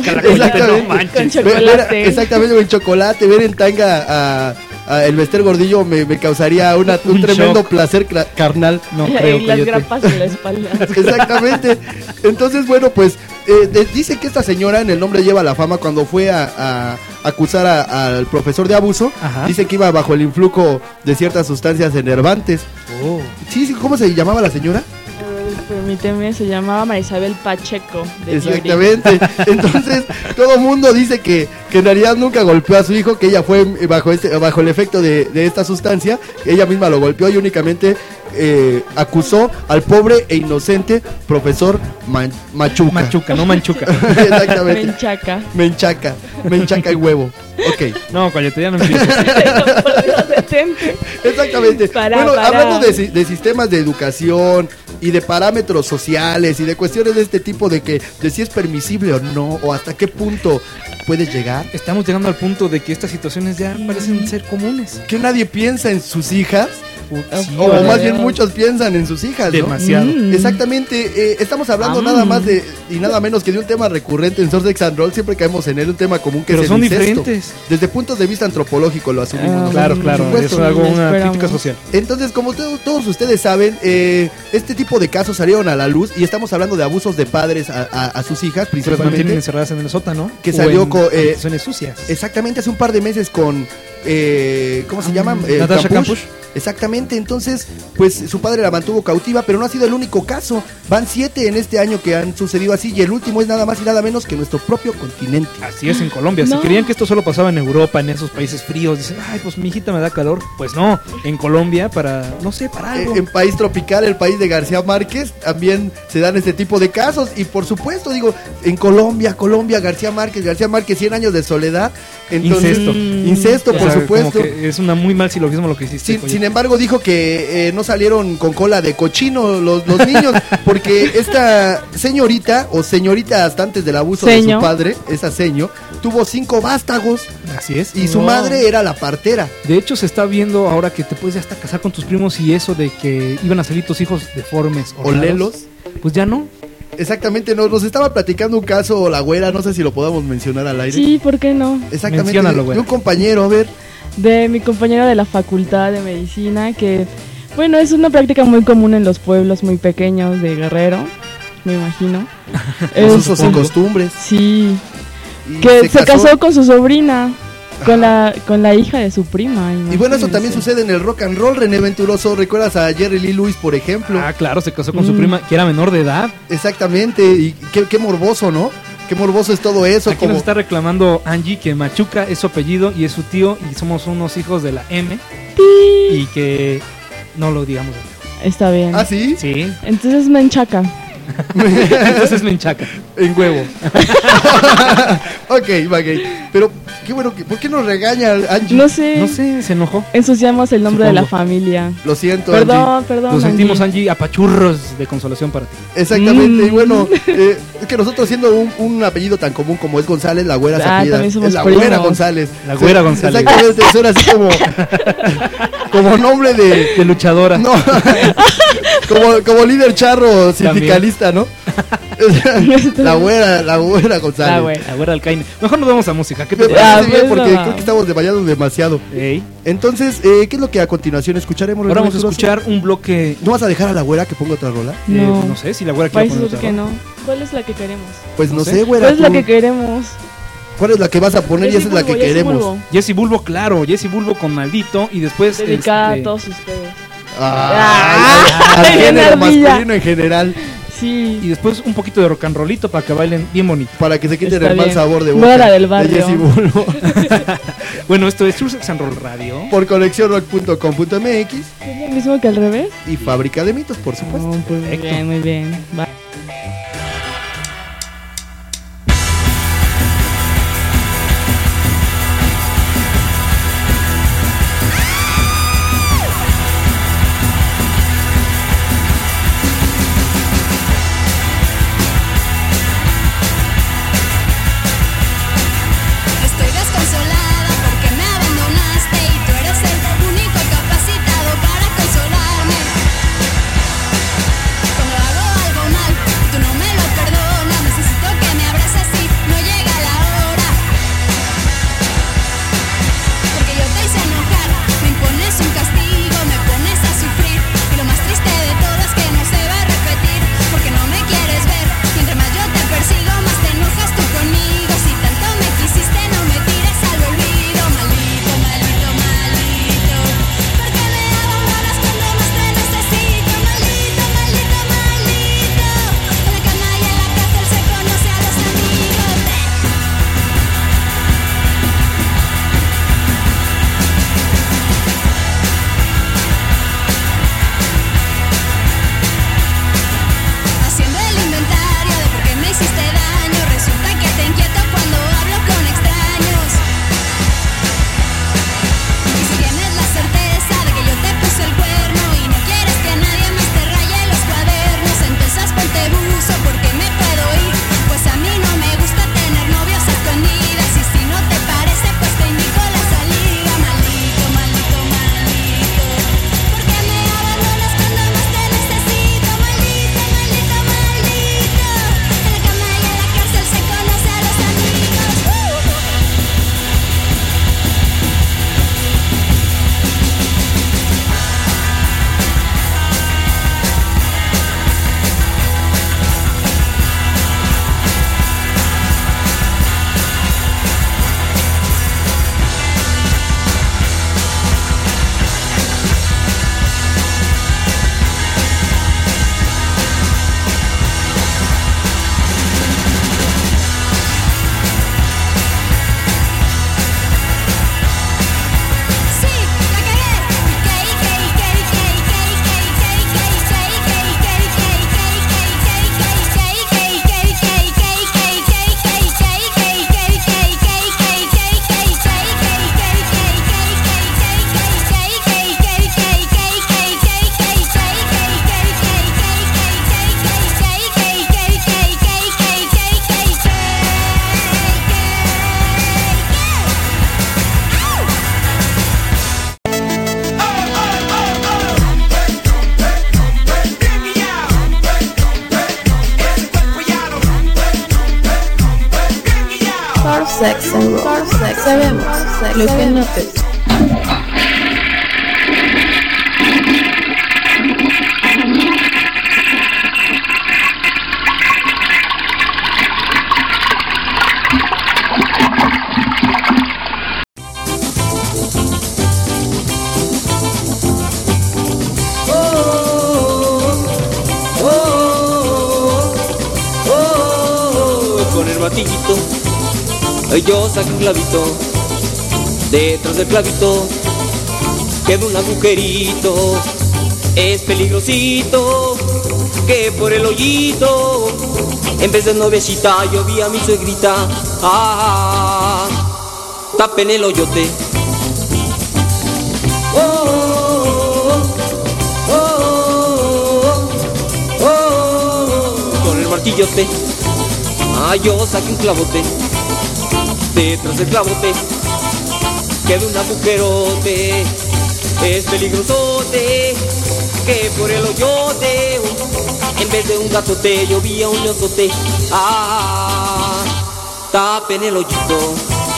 Exactamente, con chocolate. Ver en tanga a Elbester Gordillo me causaría un tremendo placer carnal. No creo. Y las grapas en la espalda. Exactamente. Entonces, bueno, pues dice que esta señora en el nombre lleva la fama cuando fue a acusar al profesor de abuso. Ajá. Dice que iba bajo el influjo de ciertas sustancias enervantes. Oh. Sí, ¿cómo se llamaba la señora? Permíteme, se llamaba Marisabel Pacheco. Exactamente. Entonces, todo el mundo dice que en realidad nunca golpeó a su hijo, que ella fue bajo el efecto de esta sustancia, ella misma lo golpeó y únicamente acusó al pobre e inocente profesor Machuca. Machuca, no Manchuca. Exactamente. Menchaca. Menchaca y huevo. Ok. No, cállate, ya no empieces. Exactamente. Hablando de sistemas de educación y de parámetros sociales y de cuestiones de este tipo de si es permisible o no, o hasta qué punto puedes llegar. Estamos llegando al punto de que estas situaciones ya parecen ser comunes. Que nadie piensa en sus hijas. Sí, o más bien muchos piensan en sus hijas, ¿no? Demasiado. Exactamente, estamos hablando nada más y nada menos que de un tema recurrente en Surf Sex and Roll. Siempre caemos en él, un tema común que pero es son el incesto. Diferentes. Desde puntos de vista antropológico lo asumimos. Claro, eso es una crítica social. Entonces, como todos ustedes saben, este tipo de casos salieron a la luz y estamos hablando de abusos de padres a sus hijas, principalmente. Tienen encerradas en el sótano. Que salió con sucias. Exactamente, hace un par de meses con ¿cómo se llama? Natasha Campush. Exactamente, entonces pues su padre la mantuvo cautiva, pero no ha sido el único caso. Van 7 en este año que han sucedido así y el último es nada más y nada menos que nuestro propio continente. Así es, en Colombia. Si creían que esto solo pasaba en Europa, en esos países fríos, dicen, ay, pues mi hijita me da calor. Pues no, en Colombia para algo. En país tropical, el país de García Márquez, también se dan este tipo de casos. Y por supuesto, digo, en Colombia, García Márquez, 100 años de soledad. Entonces, incesto, por supuesto. Es una muy mal silogismo lo que hiciste. Sin embargo, dijo que no salieron con cola de cochino los niños, porque esta señorita, o señorita hasta antes del abuso de su padre, esa seño, tuvo 5 vástagos. Así es. Y su madre era la partera. De hecho, se está viendo ahora que te puedes hasta casar con tus primos y eso de que iban a salir tus hijos deformes o lelos. Pues ya no. Exactamente, nos estaba platicando un caso la güera, no sé si lo podamos mencionar al aire. Sí, ¿por qué no? Exactamente, de un compañero, a ver. De mi compañero de la Facultad de Medicina, que, bueno, es una práctica muy común en los pueblos muy pequeños de Guerrero, me imagino. Los usos y costumbres. Sí, que se casó con su sobrina. Con la hija de su prima. Y bueno, eso también sucede en el rock and roll, René Venturoso. ¿Recuerdas a Jerry Lee Lewis, por ejemplo? Ah, claro, se casó con su prima, que era menor de edad. Exactamente, y qué morboso, ¿no? Qué morboso es todo eso. Aquí nos está reclamando Angie que Machuca es su apellido y es su tío y somos unos hijos de la M. Y que no lo digamos. Está bien. ¿Ah, sí? Sí. Entonces Menchaca. Entonces Menchaca. En huevo. Ok. Pero qué bueno, ¿por qué nos regaña Angie? No sé, se enojó. Ensuciamos el nombre de la familia. Lo siento, Perdón. Lo sentimos, Angie, apachurros de consolación para ti. Exactamente, y bueno, es que nosotros siendo un apellido tan común como es González, la güera se apellida. Es la güera González. La güera González. Exactamente, suena así como nombre de luchadora. No, como líder charro sindicalista, ¿no? La güera González. La güera Alcaine. Mejor nos vamos a música. ¿Qué te parece? Bien, porque creo que estamos desmayando demasiado. Entonces, ¿qué es lo que a continuación escucharemos? Ahora vamos a escuchar un bloque. ¿No vas a dejar a la güera que ponga otra rola? No sé si la güera quiere poner otra que rola. no. ¿Cuál es la que queremos? Pues no sé, güera. ¿Cuál es la que queremos? ¿Cuál es la que vas a poner? Y esa es la que queremos. Jessy Bulbo, claro. Jessy Bulbo con Maldito. Y después. Dedicada a todos ustedes. Al género masculino en general. Sí. Y después un poquito de rock and rollito para que bailen bien bonito. Para que se quiten el mal sabor de boca. Moda del barrio. De Jessy Bulbo. Bueno, esto es True Sex and Roll Radio. Por conexiónrock.com.mx. ¿Es lo mismo que al revés? Y Fábrica de Mitos, por supuesto. Pues muy bien, muy bien. Va. Cuando hago algo mal, tú no me lo perdonas. Necesito que me abraces y no llega la hora. Porque yo te hice enojar, me impones un castigo, me pones a sufrir. Y lo más triste de todo es que no se va a repetir. Porque no me quieres ver, y entre más yo te persigo, más te enojas tú conmigo. Si tanto me quisiste, no me tires al olvido. Maldito, maldito, maldito. Porque me abandonas cuando más te necesito. Maldito, maldito, maldito. En la cama y en la cárcel se conoce a los amigos. Haciendo el inventario de por qué me hiciste daño. Resulta que te inquieto cuando hablo con extraños. Y si tienes la certeza de que yo te puse el cuerno y no quieres que nadie más te raye los cuadernos, entonces ponte buzo porque me puedo ir. Pues a mí no me gusta tener novios a escondidas. Y si no te parece, pues te indico la salida. Maldito, maldito, maldito. Porque me abandonas cuando más te necesito. Maldito, maldito, maldito. En la cama y en la cárcel se conoce a los amigos. Sí, la cagué. Sex and Roll. Sabemos lo que no te... Con el batillito yo saqué un clavito, detrás del clavito queda un agujerito, es peligrosito, que por el hoyito, en vez de noviecita yo vi a mi suegrita, tapen el hoyote. Con el martillote, yo saqué un clavote, detrás del clavote queda un agujerote, es peligrosote, que por el hoyote, en vez de un gatote, llovía un osote. Ah, tapen el hoyito.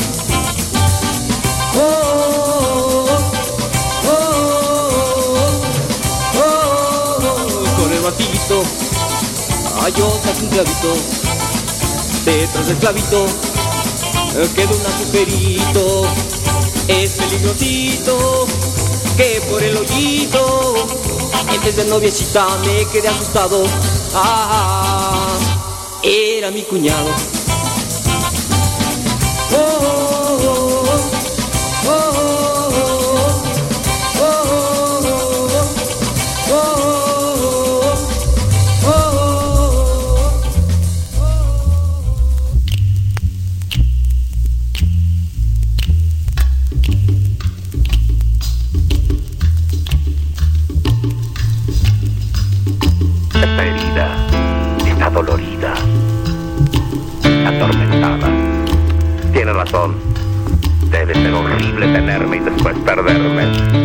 Con el batito, yo saqué un clavito, detrás del clavito queda un agujerito, es peligrosito, que por el hoyito, en vez de noviecita me quedé asustado. Ah, era mi cuñado. Esta herida está dolorida, atormentada. Tiene razón. Debe ser horrible tenerme y después perderme.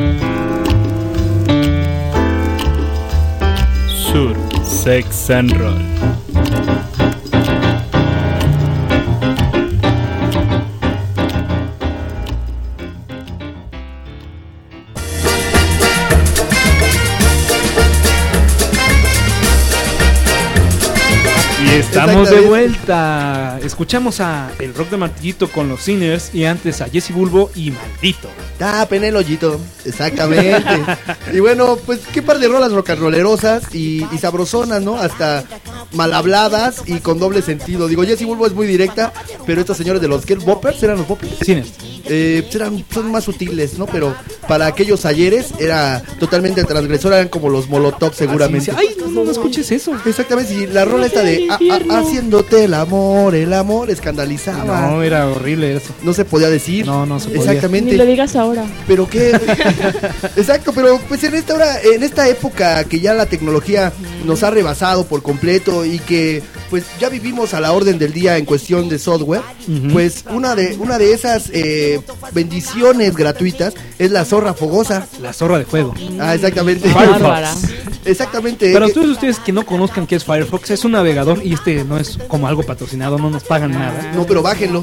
Sur, Sex and Roll. Estamos de vuelta. Escuchamos a El Rock de Martillito con los Sinners y antes a Jesse Bulbo y Maldito. Tapen el hoyito, exactamente. Y bueno, pues qué par de rolas rock and rollerosas y sabrosonas, ¿no? Hasta mal habladas y con doble sentido. Digo, Jesse Bulbo es muy directa, pero estos señores de los ¿qué? ¿Boppers? ¿Eran los Boppers? Sinners. Son más sutiles, ¿no? Pero para aquellos ayeres era totalmente transgresor, eran como los Molotov seguramente. Ay, no escuches eso. Exactamente, y la rola esta de haciéndote el amor escandalizaba. No, era horrible eso. No se podía decir. No se podía. Exactamente. Ni lo digas ahora. Pero qué. Exacto, pero pues en esta época que ya la tecnología nos ha rebasado por completo y que pues ya vivimos a la orden del día en cuestión de software, pues una de esas bendiciones gratuitas es la zorra fogosa. La zorra de fuego. Ah, exactamente. Firefox. Exactamente. Para todos ustedes que no conozcan qué es Firefox, es un navegador y no es como algo patrocinado, no nos pagan nada. No, pero bájenlo.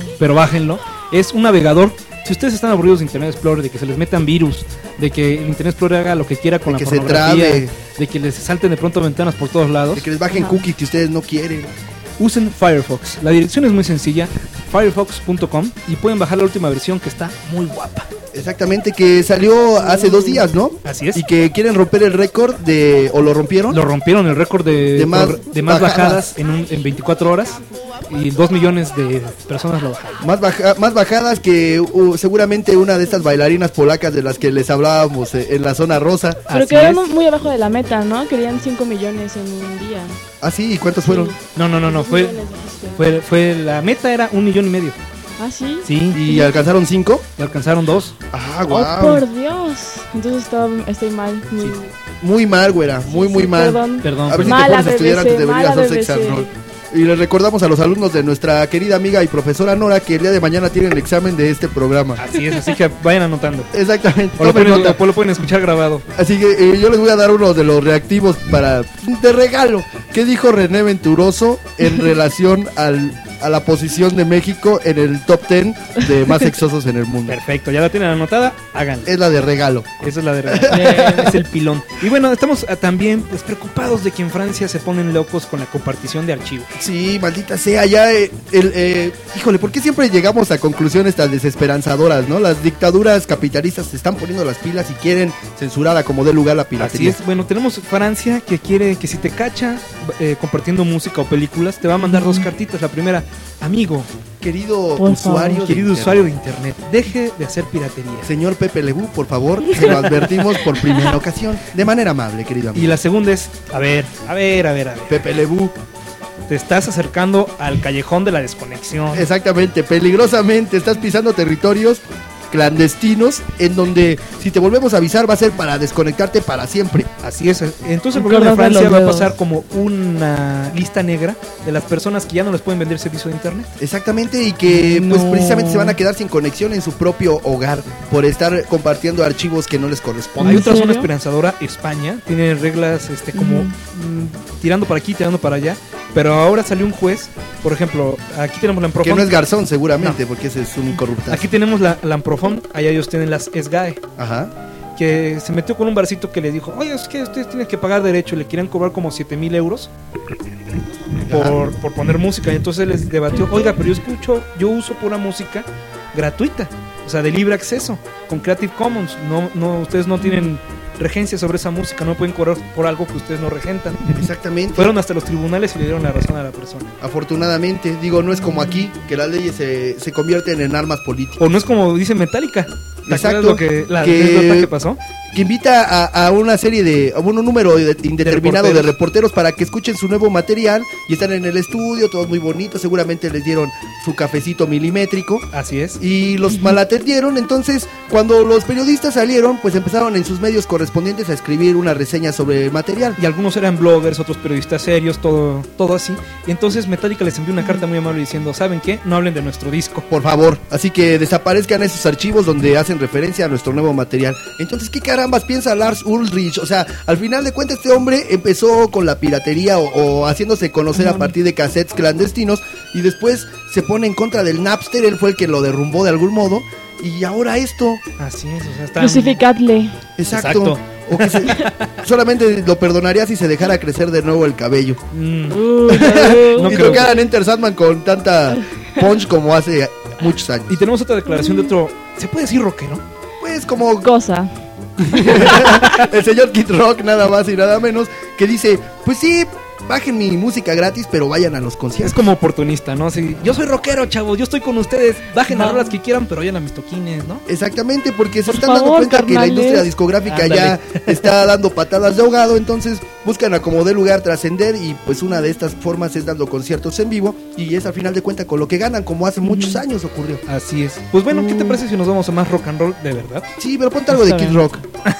Es un navegador. Si ustedes están aburridos de Internet Explorer, de que se les metan virus, de que el Internet Explorer haga lo que quiera con la pornografía, de que les salten de pronto ventanas por todos lados, de que les bajen cookies que ustedes no quieren, usen Firefox. La dirección es muy sencilla, firefox.com, y pueden bajar la última versión que está muy guapa. Exactamente, que salió hace 2 días, ¿no? Así es. Y que quieren romper el récord ¿o lo rompieron? Lo rompieron, el récord de más bajadas en 24 horas. Y 2 millones de personas lo bajaron. Más bajadas que seguramente una de estas bailarinas polacas de las que les hablábamos en la zona rosa. Pero quedaron muy abajo de la meta, ¿no? Querían 5 millones en un día. Ah, sí, ¿y cuántos fueron? No. Fue la meta era 1,5 millones. ¿Ah, sí? Sí. ¿Y alcanzaron 5? Y alcanzaron 2. Ah, guau. Oh, por Dios. Entonces estoy mal. Muy mal, güera. Muy mal. Perdón. A ver si te pones a estudiar antes de venir a hacer Sex and Roll. Y les recordamos a los alumnos de nuestra querida amiga y profesora Nora que el día de mañana tienen el examen de este programa. Así es, así que vayan anotando. Exactamente. O lo pueden escuchar grabado. Así que yo les voy a dar uno de los reactivos de regalo. ¿Qué dijo René Venturoso en relación a la posición de México en el top 10 de más sexosos en el mundo? Perfecto, ya la tienen anotada, háganla. Es la de regalo. Esa es la de regalo. Es el pilón. Y bueno, estamos también preocupados de que en Francia se ponen locos con la compartición de archivos. Sí, maldita sea, ya híjole, ¿por qué siempre llegamos a conclusiones tan desesperanzadoras, no? Las dictaduras capitalistas se están poniendo las pilas y quieren censurar a como dé lugar la piratería. Así es, bueno, tenemos Francia que quiere que si te cacha compartiendo música o películas, te va a mandar 2 cartitas. La primera, amigo, querido usuario de internet, deje de hacer piratería. Señor Pepe Lebú, por favor, se lo advertimos por primera ocasión, de manera amable, querido amigo. Y la segunda es, a ver. Pepe Lebú, te estás acercando al callejón de la desconexión. Exactamente, peligrosamente estás pisando territorios clandestinos, en donde si te volvemos a avisar va a ser para desconectarte para siempre. Así es. Entonces el gobierno de Francia va a pasar como una lista negra de las personas que ya no les pueden vender servicio de internet. Exactamente, y que pues precisamente se van a quedar sin conexión en su propio hogar por estar compartiendo archivos que no les corresponden. Hay otra zona esperanzadora, España, tiene reglas como tirando para aquí, tirando para allá, pero ahora salió un juez, por ejemplo, aquí tenemos la Amprofon. Que no es Garzón seguramente, porque ese es un incorruptazo. Aquí tenemos la Amprofon, allá ellos tienen las SGAE. Ajá. Que se metió con un barcito que le dijo, oye, es que ustedes tienen que pagar derecho, y le querían cobrar como 7,000 euros por poner música. Y entonces les debatió, oiga, pero yo uso pura música gratuita, o sea, de libre acceso, con Creative Commons. No, ustedes no tienen regencia sobre esa música, no pueden cobrar por algo que ustedes no regentan. Exactamente. Fueron hasta los tribunales y le dieron la razón a la persona. Afortunadamente, digo, no es como aquí, que las leyes se convierten en armas políticas. O no es como dice Metallica. Exacto, lo que pasó? Que invita a una serie a un número indeterminado de reporteros para que escuchen su nuevo material, y están en el estudio, todos muy bonitos, seguramente les dieron su cafecito milimétrico. Así es. Y los malatendieron. Entonces, cuando los periodistas salieron, pues empezaron en sus medios correspondientes a escribir una reseña sobre el material. Y algunos eran bloggers, otros periodistas serios, todo así. Y entonces Metallica les envió una carta muy amable diciendo, ¿saben qué? No hablen de nuestro disco, por favor. Así que desaparezcan esos archivos donde hacen referencia a nuestro nuevo material. Entonces, ¿qué carambas piensa Lars Ulrich? O sea, al final de cuentas este hombre empezó con la piratería o haciéndose conocer a partir de cassettes clandestinos, y después se pone en contra del Napster. Él fue el que lo derrumbó de algún modo, y ahora esto. Así es, o sea, está... Crucificadle. Exacto. O que solamente lo perdonaría si se dejara crecer de nuevo el cabello. No y tocaran Enter Sandman con tanta punch como hace muchos años. Y tenemos otra declaración de otro, ¿se puede decir rockero? Pues como cosa. El señor Kid Rock, nada más y nada menos, que dice, pues sí, bajen mi música gratis, pero vayan a los conciertos. Es como oportunista, ¿no? Así, yo soy rockero, chavos, yo estoy con ustedes, bajen las rolas que quieran, pero vayan a mis toquines, ¿no? Exactamente, porque se están dando cuenta que la industria discográfica ya está dando patadas de ahogado. Entonces buscan a como de lugar trascender, y pues una de estas formas es dando conciertos en vivo, y es al final de cuentas con lo que ganan, como hace muchos años ocurrió. Así es. Pues bueno, ¿qué te parece si nos vamos a más rock and roll de verdad? Sí, pero ponte algo de Kid Rock.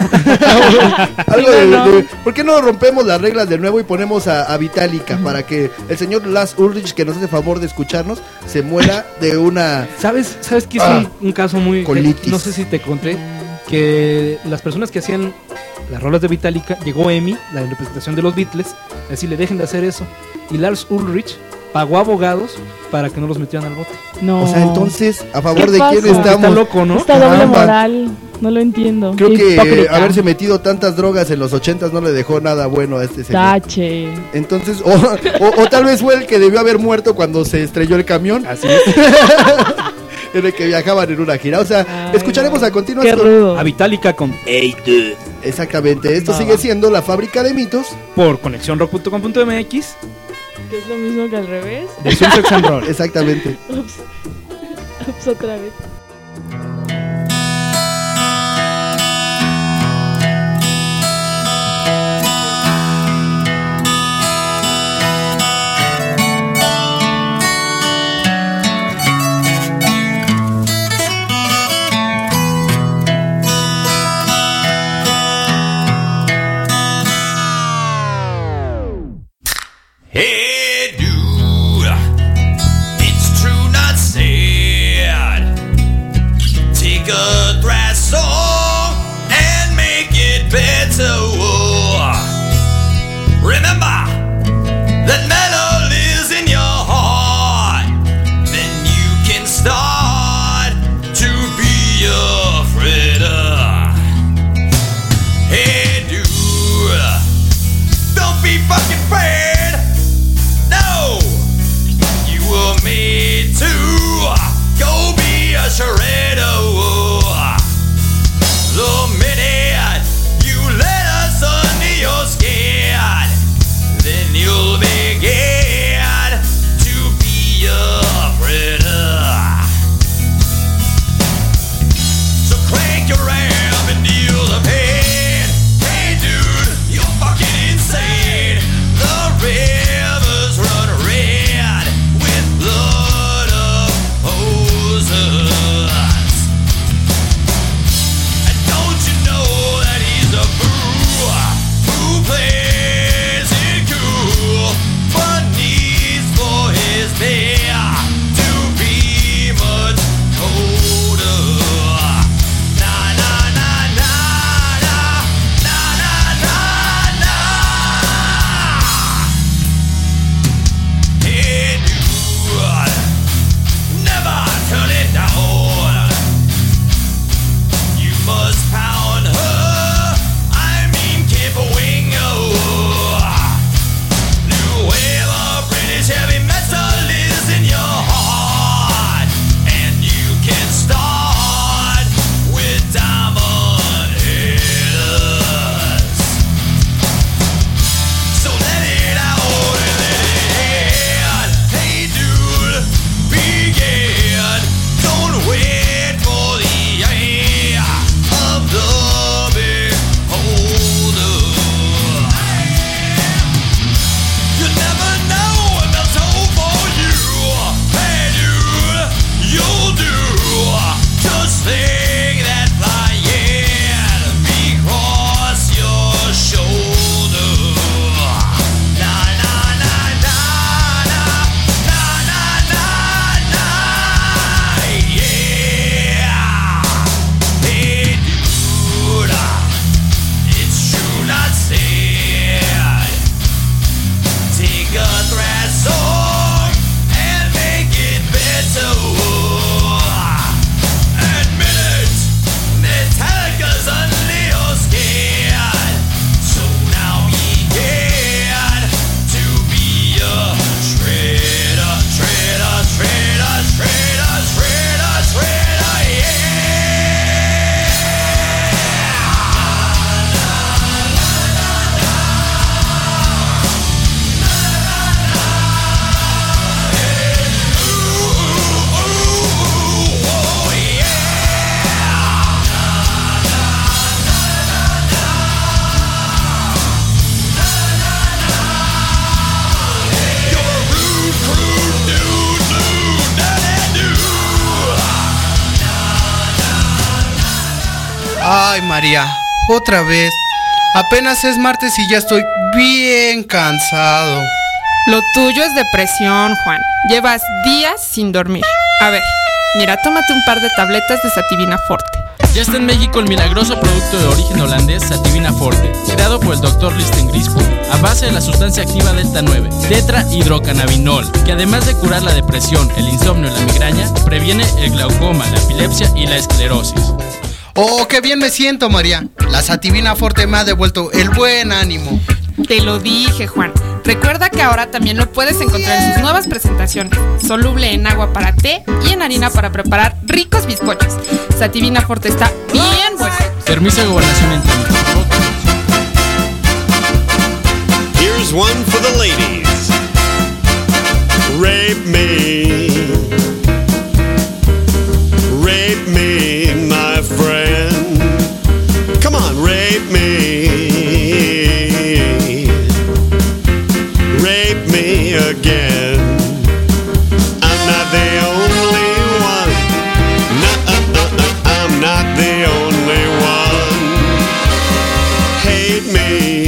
Algo de ¿por qué no rompemos las reglas de nuevo y ponemos a Metallica para que el señor Lars Ulrich, que nos hace favor de escucharnos, se muera de una... ¿Sabes qué es un caso muy... no sé si te conté, que las personas que hacían las rolas de Metallica, llegó EMI, la representación de los Beatles, a decirle dejen de hacer eso, y Lars Ulrich pagó abogados para que no los metieran al bote. No. O sea, entonces, ¿a favor de quién estamos? Está loco, ¿no? Esta doble moral, no lo entiendo. Creo que haberse metido tantas drogas en los 80s no le dejó nada bueno a este señor. Tache. Entonces, o tal vez fue el que debió haber muerto cuando se estrelló el camión. Así es. En el que viajaban en una gira. O sea, escucharemos a continuación qué rudo. A Metallica con Hey Dude. Exactamente, esto sigue siendo La Fábrica de Mitos por conexiónrock.com.mx. Que es lo mismo que al revés. De Sex and Roll. Exactamente. Ups, otra vez. Hey dude, it's true not sad. Take a thrash song and make it better. Remember that metal is in your heart. Then you can start to be afraid of. Hey dude, don't be fucking afraid. Made to go be a shredder. The minute you let us under your skin, then you'll begin to be a predator. So crank your amp and deal the pain. Hey dude, you're fucking insane. The Ay, María, otra vez. Apenas es martes y ya estoy bien cansado. Lo tuyo es depresión, Juan. Llevas días sin dormir. A ver, mira, tómate un par de tabletas de Sativina Forte. Ya está en México el milagroso producto de origen holandés Sativina Forte, creado por el Dr. Listen Grispo, a base de la sustancia activa Delta 9, tetrahidrocannabinol, que además de curar la depresión, el insomnio y la migraña, previene el glaucoma, la epilepsia y la esclerosis. ¡Oh, qué bien me siento, María! La Sativina Forte me ha devuelto el buen ánimo. Te lo dije, Juan. Recuerda que ahora también lo puedes encontrar en sus nuevas presentaciones. Soluble en agua para té y en harina para preparar ricos bizcochos. Sativina Forte está bien bueno. Permiso de gobernación en México. Here's one for the ladies. Rape me. Rape me, my friend. Come on, rape me. Rape me again. I'm not the only one. I'm not the only one. Hate me.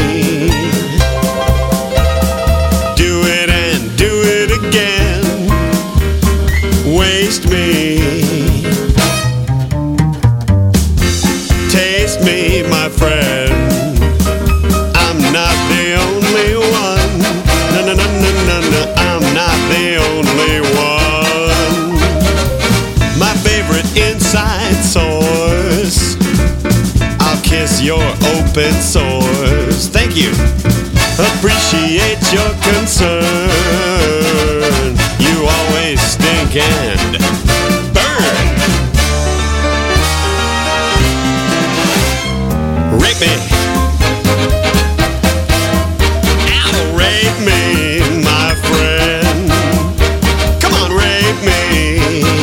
Do it and do it again. Waste me. Taste me, my friend. I'm not the only one. No, I'm not the only one. My favorite inside source. I'll kiss your open source. Thank you. Appreciate your concern. You always stink and burn. Rape me. Ow, rape me, my friend. Come on, rape me.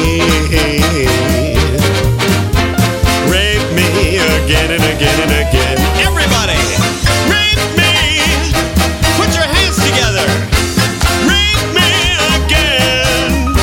Rape me again and again and again. Everybody, rape me. Put your hands together. Rape me again.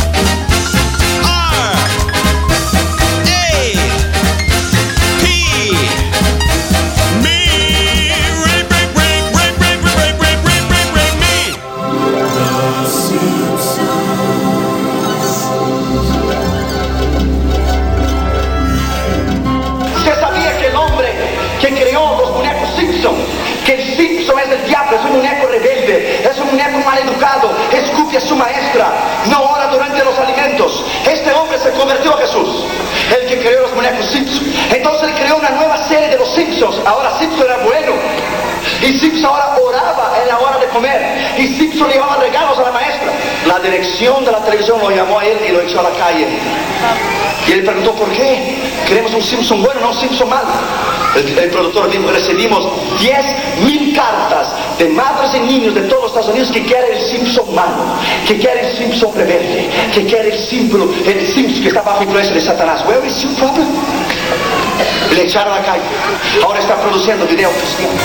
Que el Simpson es el diablo, es un muñeco rebelde, es un muñeco maleducado, escupe a su maestra, no ora durante los alimentos. Este hombre se convirtió a Jesús, el que creó los muñecos Simpson. Entonces él creó una nueva serie de los Simpsons. Ahora Simpson era bueno. Y Simpson ahora oraba en la hora de comer. Y Simpson llevaba regalos a la maestra. La dirección de la televisión lo llamó a él y lo echó a la calle. Y él preguntó por qué. Queremos un Simpson bueno, no un Simpson malo. El productor dijo, recibimos 10,000 cartas de madres y niños de todos los Estados Unidos que quieren el Simpson malo, que quieren el Simpson rebelde, que quieren el Simpson que está bajo influencia de Satanás. Where is your problem? Le echaron a la calle. Ahora está produciendo videos cristianos.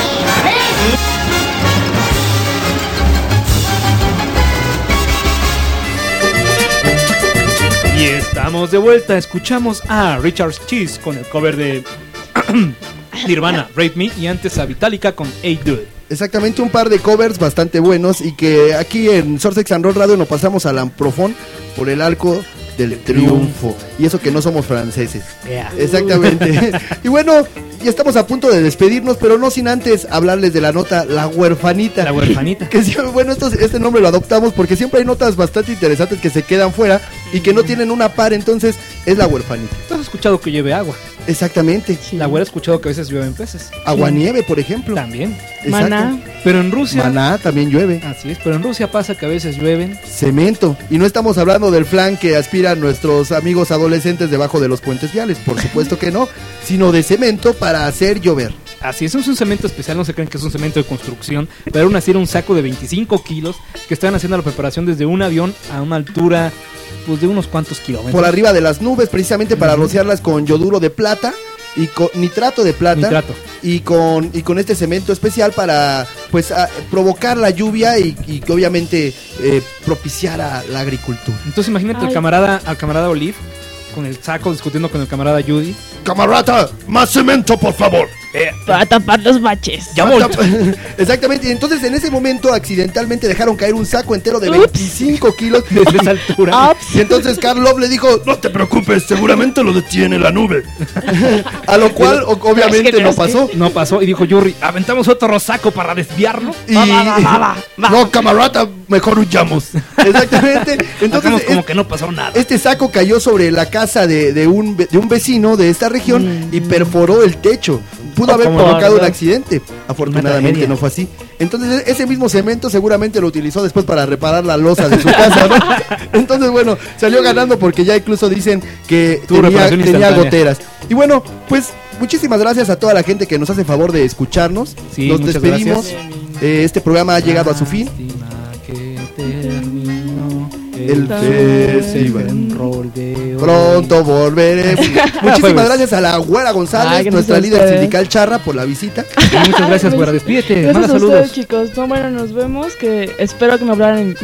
Y estamos de vuelta. Escuchamos a Richard Cheese con el cover de Nirvana, Rape Me, y antes a Vitalica con Hey Dude. Exactamente, un par de covers bastante buenos y que aquí en Surf Sex and Roll Radio nos pasamos al amprofón por el arco del triunfo. Y eso que no somos franceses. Yeah. Exactamente. Y bueno, ya estamos a punto de despedirnos, pero no sin antes hablarles de la nota La Huerfanita. La Huerfanita. Que sí, bueno, este nombre lo adoptamos porque siempre hay notas bastante interesantes que se quedan fuera y que no tienen una par, entonces es La Huerfanita. ¿Tú has escuchado que llueve agua? Exactamente. La güera ha escuchado que a veces llueven peces. Aguanieve, por ejemplo. También. Maná. Pero en Rusia... Maná también llueve. Así es, pero en Rusia pasa que a veces llueven... Cemento. Y no estamos hablando del flan que aspiran nuestros amigos adolescentes debajo de los puentes viales. Por supuesto que no. Sino de cemento para hacer llover. Así es un cemento especial, no se creen que es un cemento de construcción, pero aún así era un saco de 25 kilos que estaban haciendo la preparación desde un avión a una altura pues de unos cuantos kilómetros. Por arriba de las nubes, precisamente para rociarlas con yoduro de plata y con nitrato de plata. Y con este cemento especial para pues provocar la lluvia y que obviamente propiciar a la agricultura. Entonces imagínate al camarada Olive con el saco discutiendo con el camarada Judy. Camarada, más cemento, por favor. Para tapar los baches. Exactamente, y entonces en ese momento accidentalmente dejaron caer un saco entero de 25 kilos desde esa altura. Y entonces Karl Love le dijo, no te preocupes, seguramente lo detiene la nube. A lo cual obviamente no pasó. No pasó y dijo Yuri, aventamos otro saco para desviarlo. Y... No, camarada, mejor huyamos. Exactamente. Entonces como que no pasó nada. Este saco cayó sobre la casa de un vecino de esta región y perforó el techo. Pudo haber provocado un accidente. Afortunadamente no fue así. Entonces ese mismo cemento seguramente lo utilizó después para reparar la losa de su casa, ¿no? Entonces bueno, salió ganando porque ya incluso dicen que tenía goteras. Y bueno, pues muchísimas gracias a toda la gente que nos hace favor de escucharnos. Sí, nos despedimos. Este programa ha llegado a su fin. El festival. Pronto volveremos. Muchísimas gracias a la Güera González, nuestra líder sindical charra, por la visita. Y muchas gracias, Güera. Despídete. Gracias Manda a saludos. ustedes, chicos. No, bueno, nos vemos. Que espero que me vuelvan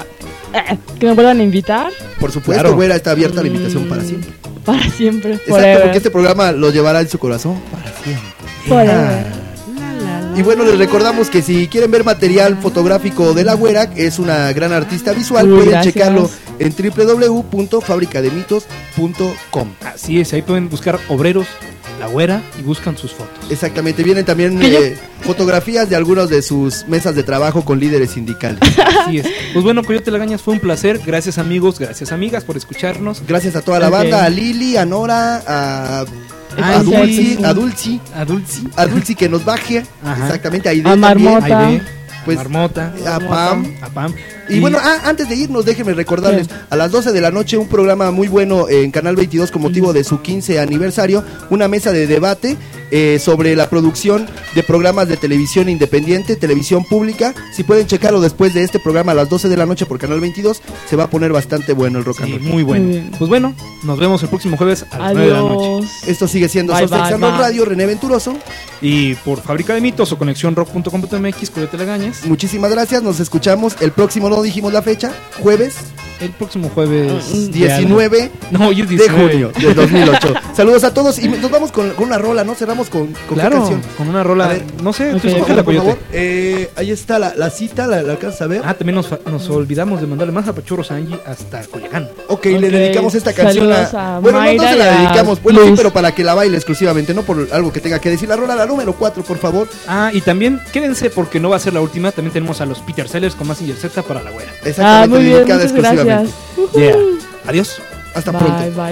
a invitar. Por supuesto, claro. Güera, está abierta la invitación para siempre. Para siempre. Exacto, porque este programa lo llevará en su corazón para siempre. Forever. Y bueno, les recordamos que si quieren ver material fotográfico de la Güera, es una gran artista visual, pueden checarlo en www.fabricademitos.com. Así es, ahí pueden buscar obreros, la Güera, y buscan sus fotos. Exactamente, vienen también fotografías de algunas de sus mesas de trabajo con líderes sindicales. Así es. Pues bueno, Coyote Lagañas, fue un placer. Gracias amigos, gracias amigas por escucharnos. Gracias a toda la banda, a Lili, a Nora, a Dulci que nos baje. Ajá. Exactamente, a Aide, Marmota. Pues, Marmota, a Pam. Y bueno, antes de irnos, déjenme recordarles, a las 12 de la noche un programa muy bueno en Canal 22 con motivo de su 15 aniversario, una mesa de debate sobre la producción de programas de televisión independiente, televisión pública. Si pueden checarlo después de este programa a las 12 de la noche por Canal 22, se va a poner bastante bueno el rock and roll. Muy bueno. Pues bueno, nos vemos el próximo jueves a las 9 de la noche. Esto sigue siendo Soft Sex and Roll Radio, René Venturoso. Y por Fábrica de Mitos o conexiónrock.com.mx, Coyote Lagañas. Muchísimas gracias, nos escuchamos el próximo, no dijimos la fecha, jueves. El próximo jueves 19 de junio del 2008. Saludos a todos y nos vamos con una rola, ¿no? Cerramos con claro, qué canción. Con una rola, no sé, por favor. Ahí está la cita, ¿la alcanzas a ver? También nos olvidamos de mandarle más apachurros a Angie hasta Culiacán. Ok, le dedicamos esta canción bueno, no se la dedicamos, bueno, sí, pero para que la baile exclusivamente, no por algo que tenga que decir. La rola, la número 4, por favor. Y también quédense porque no va a ser la última. También tenemos a los Peter Sellers con Mazinger Z para la Güera. Exactamente, muy bien, dedicada exclusivamente. Yeah. Adiós. Hasta pronto. Bye.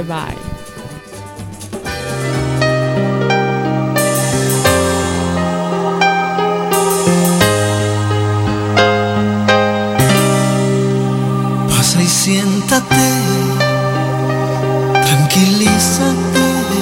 Pasa y siéntate, tranquilízate.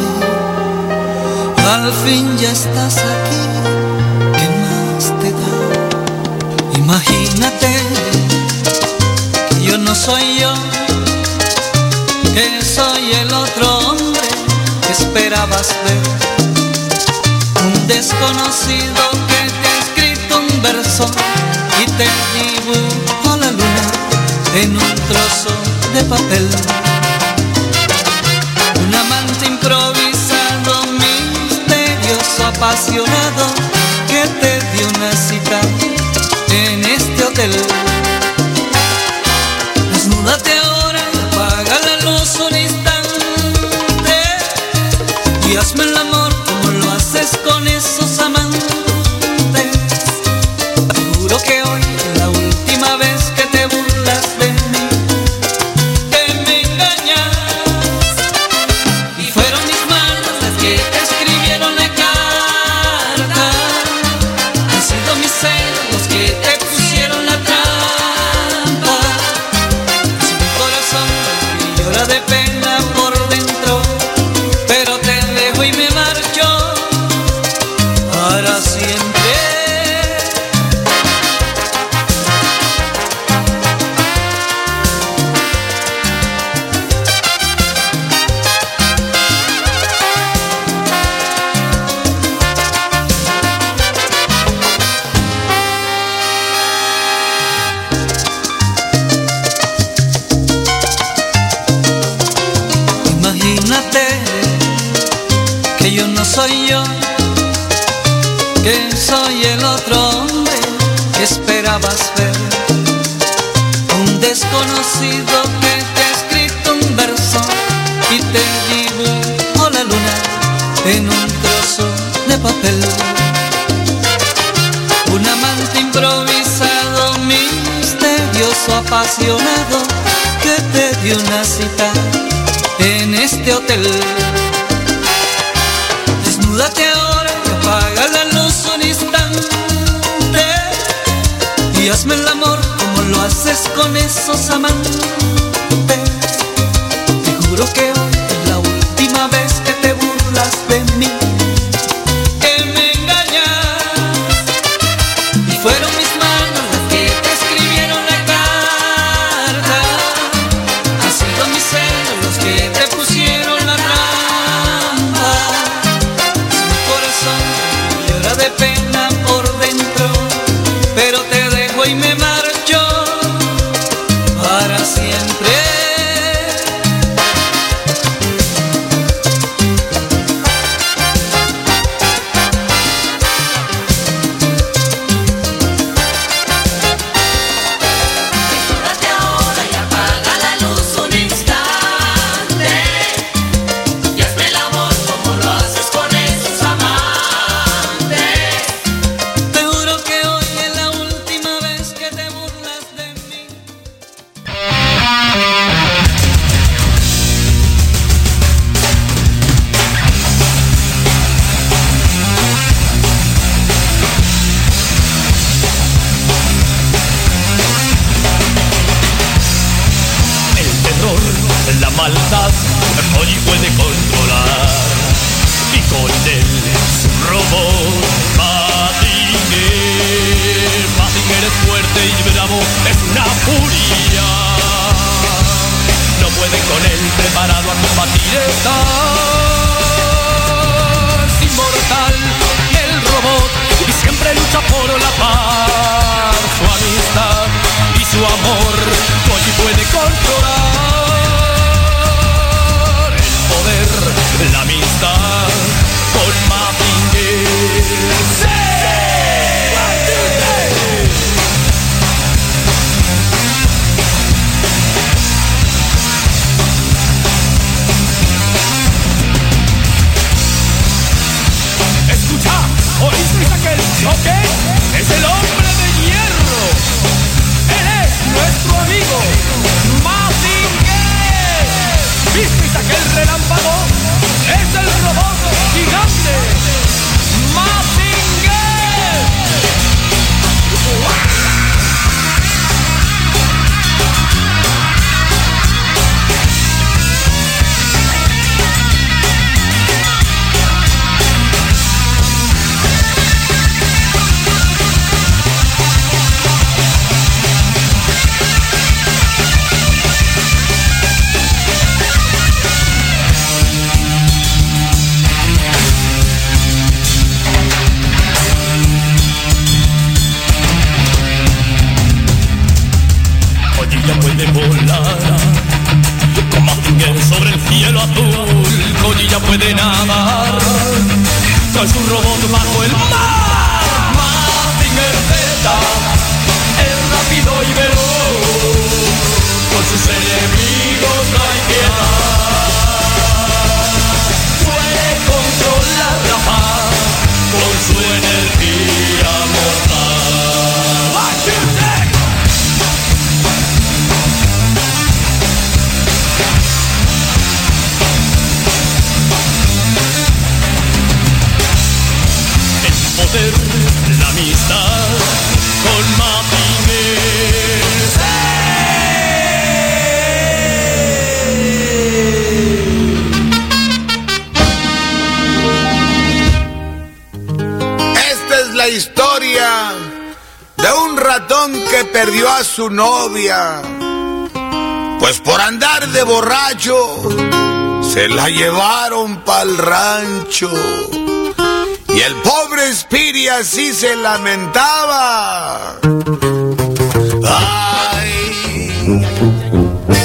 Al fin ya estás aquí, ¿qué más te da? Imagínate que yo no soy yo, que soy el otro hombre que esperabas ver. Un desconocido que te ha escrito un verso y te dibujó la luna en un trozo de papel. Un amante improvisado, misterioso, apasionado, que te dio una cita en este hotel. Desnúdate ahora, apaga la luz un instante y hazme el amor como lo haces con esos amantes. Seguro que hoy es la última vez que te burlas de mí, que me engañas. Y fueron mis manos las que te escribieron la carta, han sido mis celos los que te pusieron la trampa. que soy el otro hombre que esperabas ver. Un desconocido que te ha escrito un verso y te dibujo la luna en un trozo de papel. Un amante improvisado, misterioso, apasionado, que te dio una cita en este hotel. Desnúdate ahora y apaga la luz un instante y hazme el amor como lo haces con esos amantes. Te juro que hoy es la última vez que te burlas de mí, que me engañas. Y fueron mis manos las que te escribieron la carta, han sido mis celos los que te pusieron la trampa. Es mi corazón que llora de pena por dentro, pero te dejo y me marcho para siempre. Desnúdate ahora y apaga la luz un instante y hazme el amor como lo haces con esos amantes. Te juro que hoy es la última vez que te burlas de mí. El terror, la maldad, hoy puede controlar. Y con él su robot, Mazinger. Mazinger es fuerte y bravo, es una furia. No puede con él, preparado a combatir estás. Inmortal, el robot, y siempre lucha por la paz. Su amistad y su amor, hoy puede controlar el poder, la amistad con Mazinger. ¡Sí! Escucha, ¿oíste aquel choque? Es el hombre de hierro. Él es nuestro amigo Mazinger. ¿Visteis aquel relámpago? Es el robot gigante Mazinger. Oye, ya puede volar con Mazinger sobre el cielo azul. Oye, ya puede nadar con su robot bajo el mar. Mazinger Z es rápido y veloz, con sus enemigos no hay piedad. Puede controlar la paz con su energía mortal. What you say? El poder, la amistad con Mazinger. Esta es la historia de un ratón que perdió a su novia, pues por andar de borracho se la llevaron pa'l rancho. Y el pobre Spiri así se lamentaba. Ay,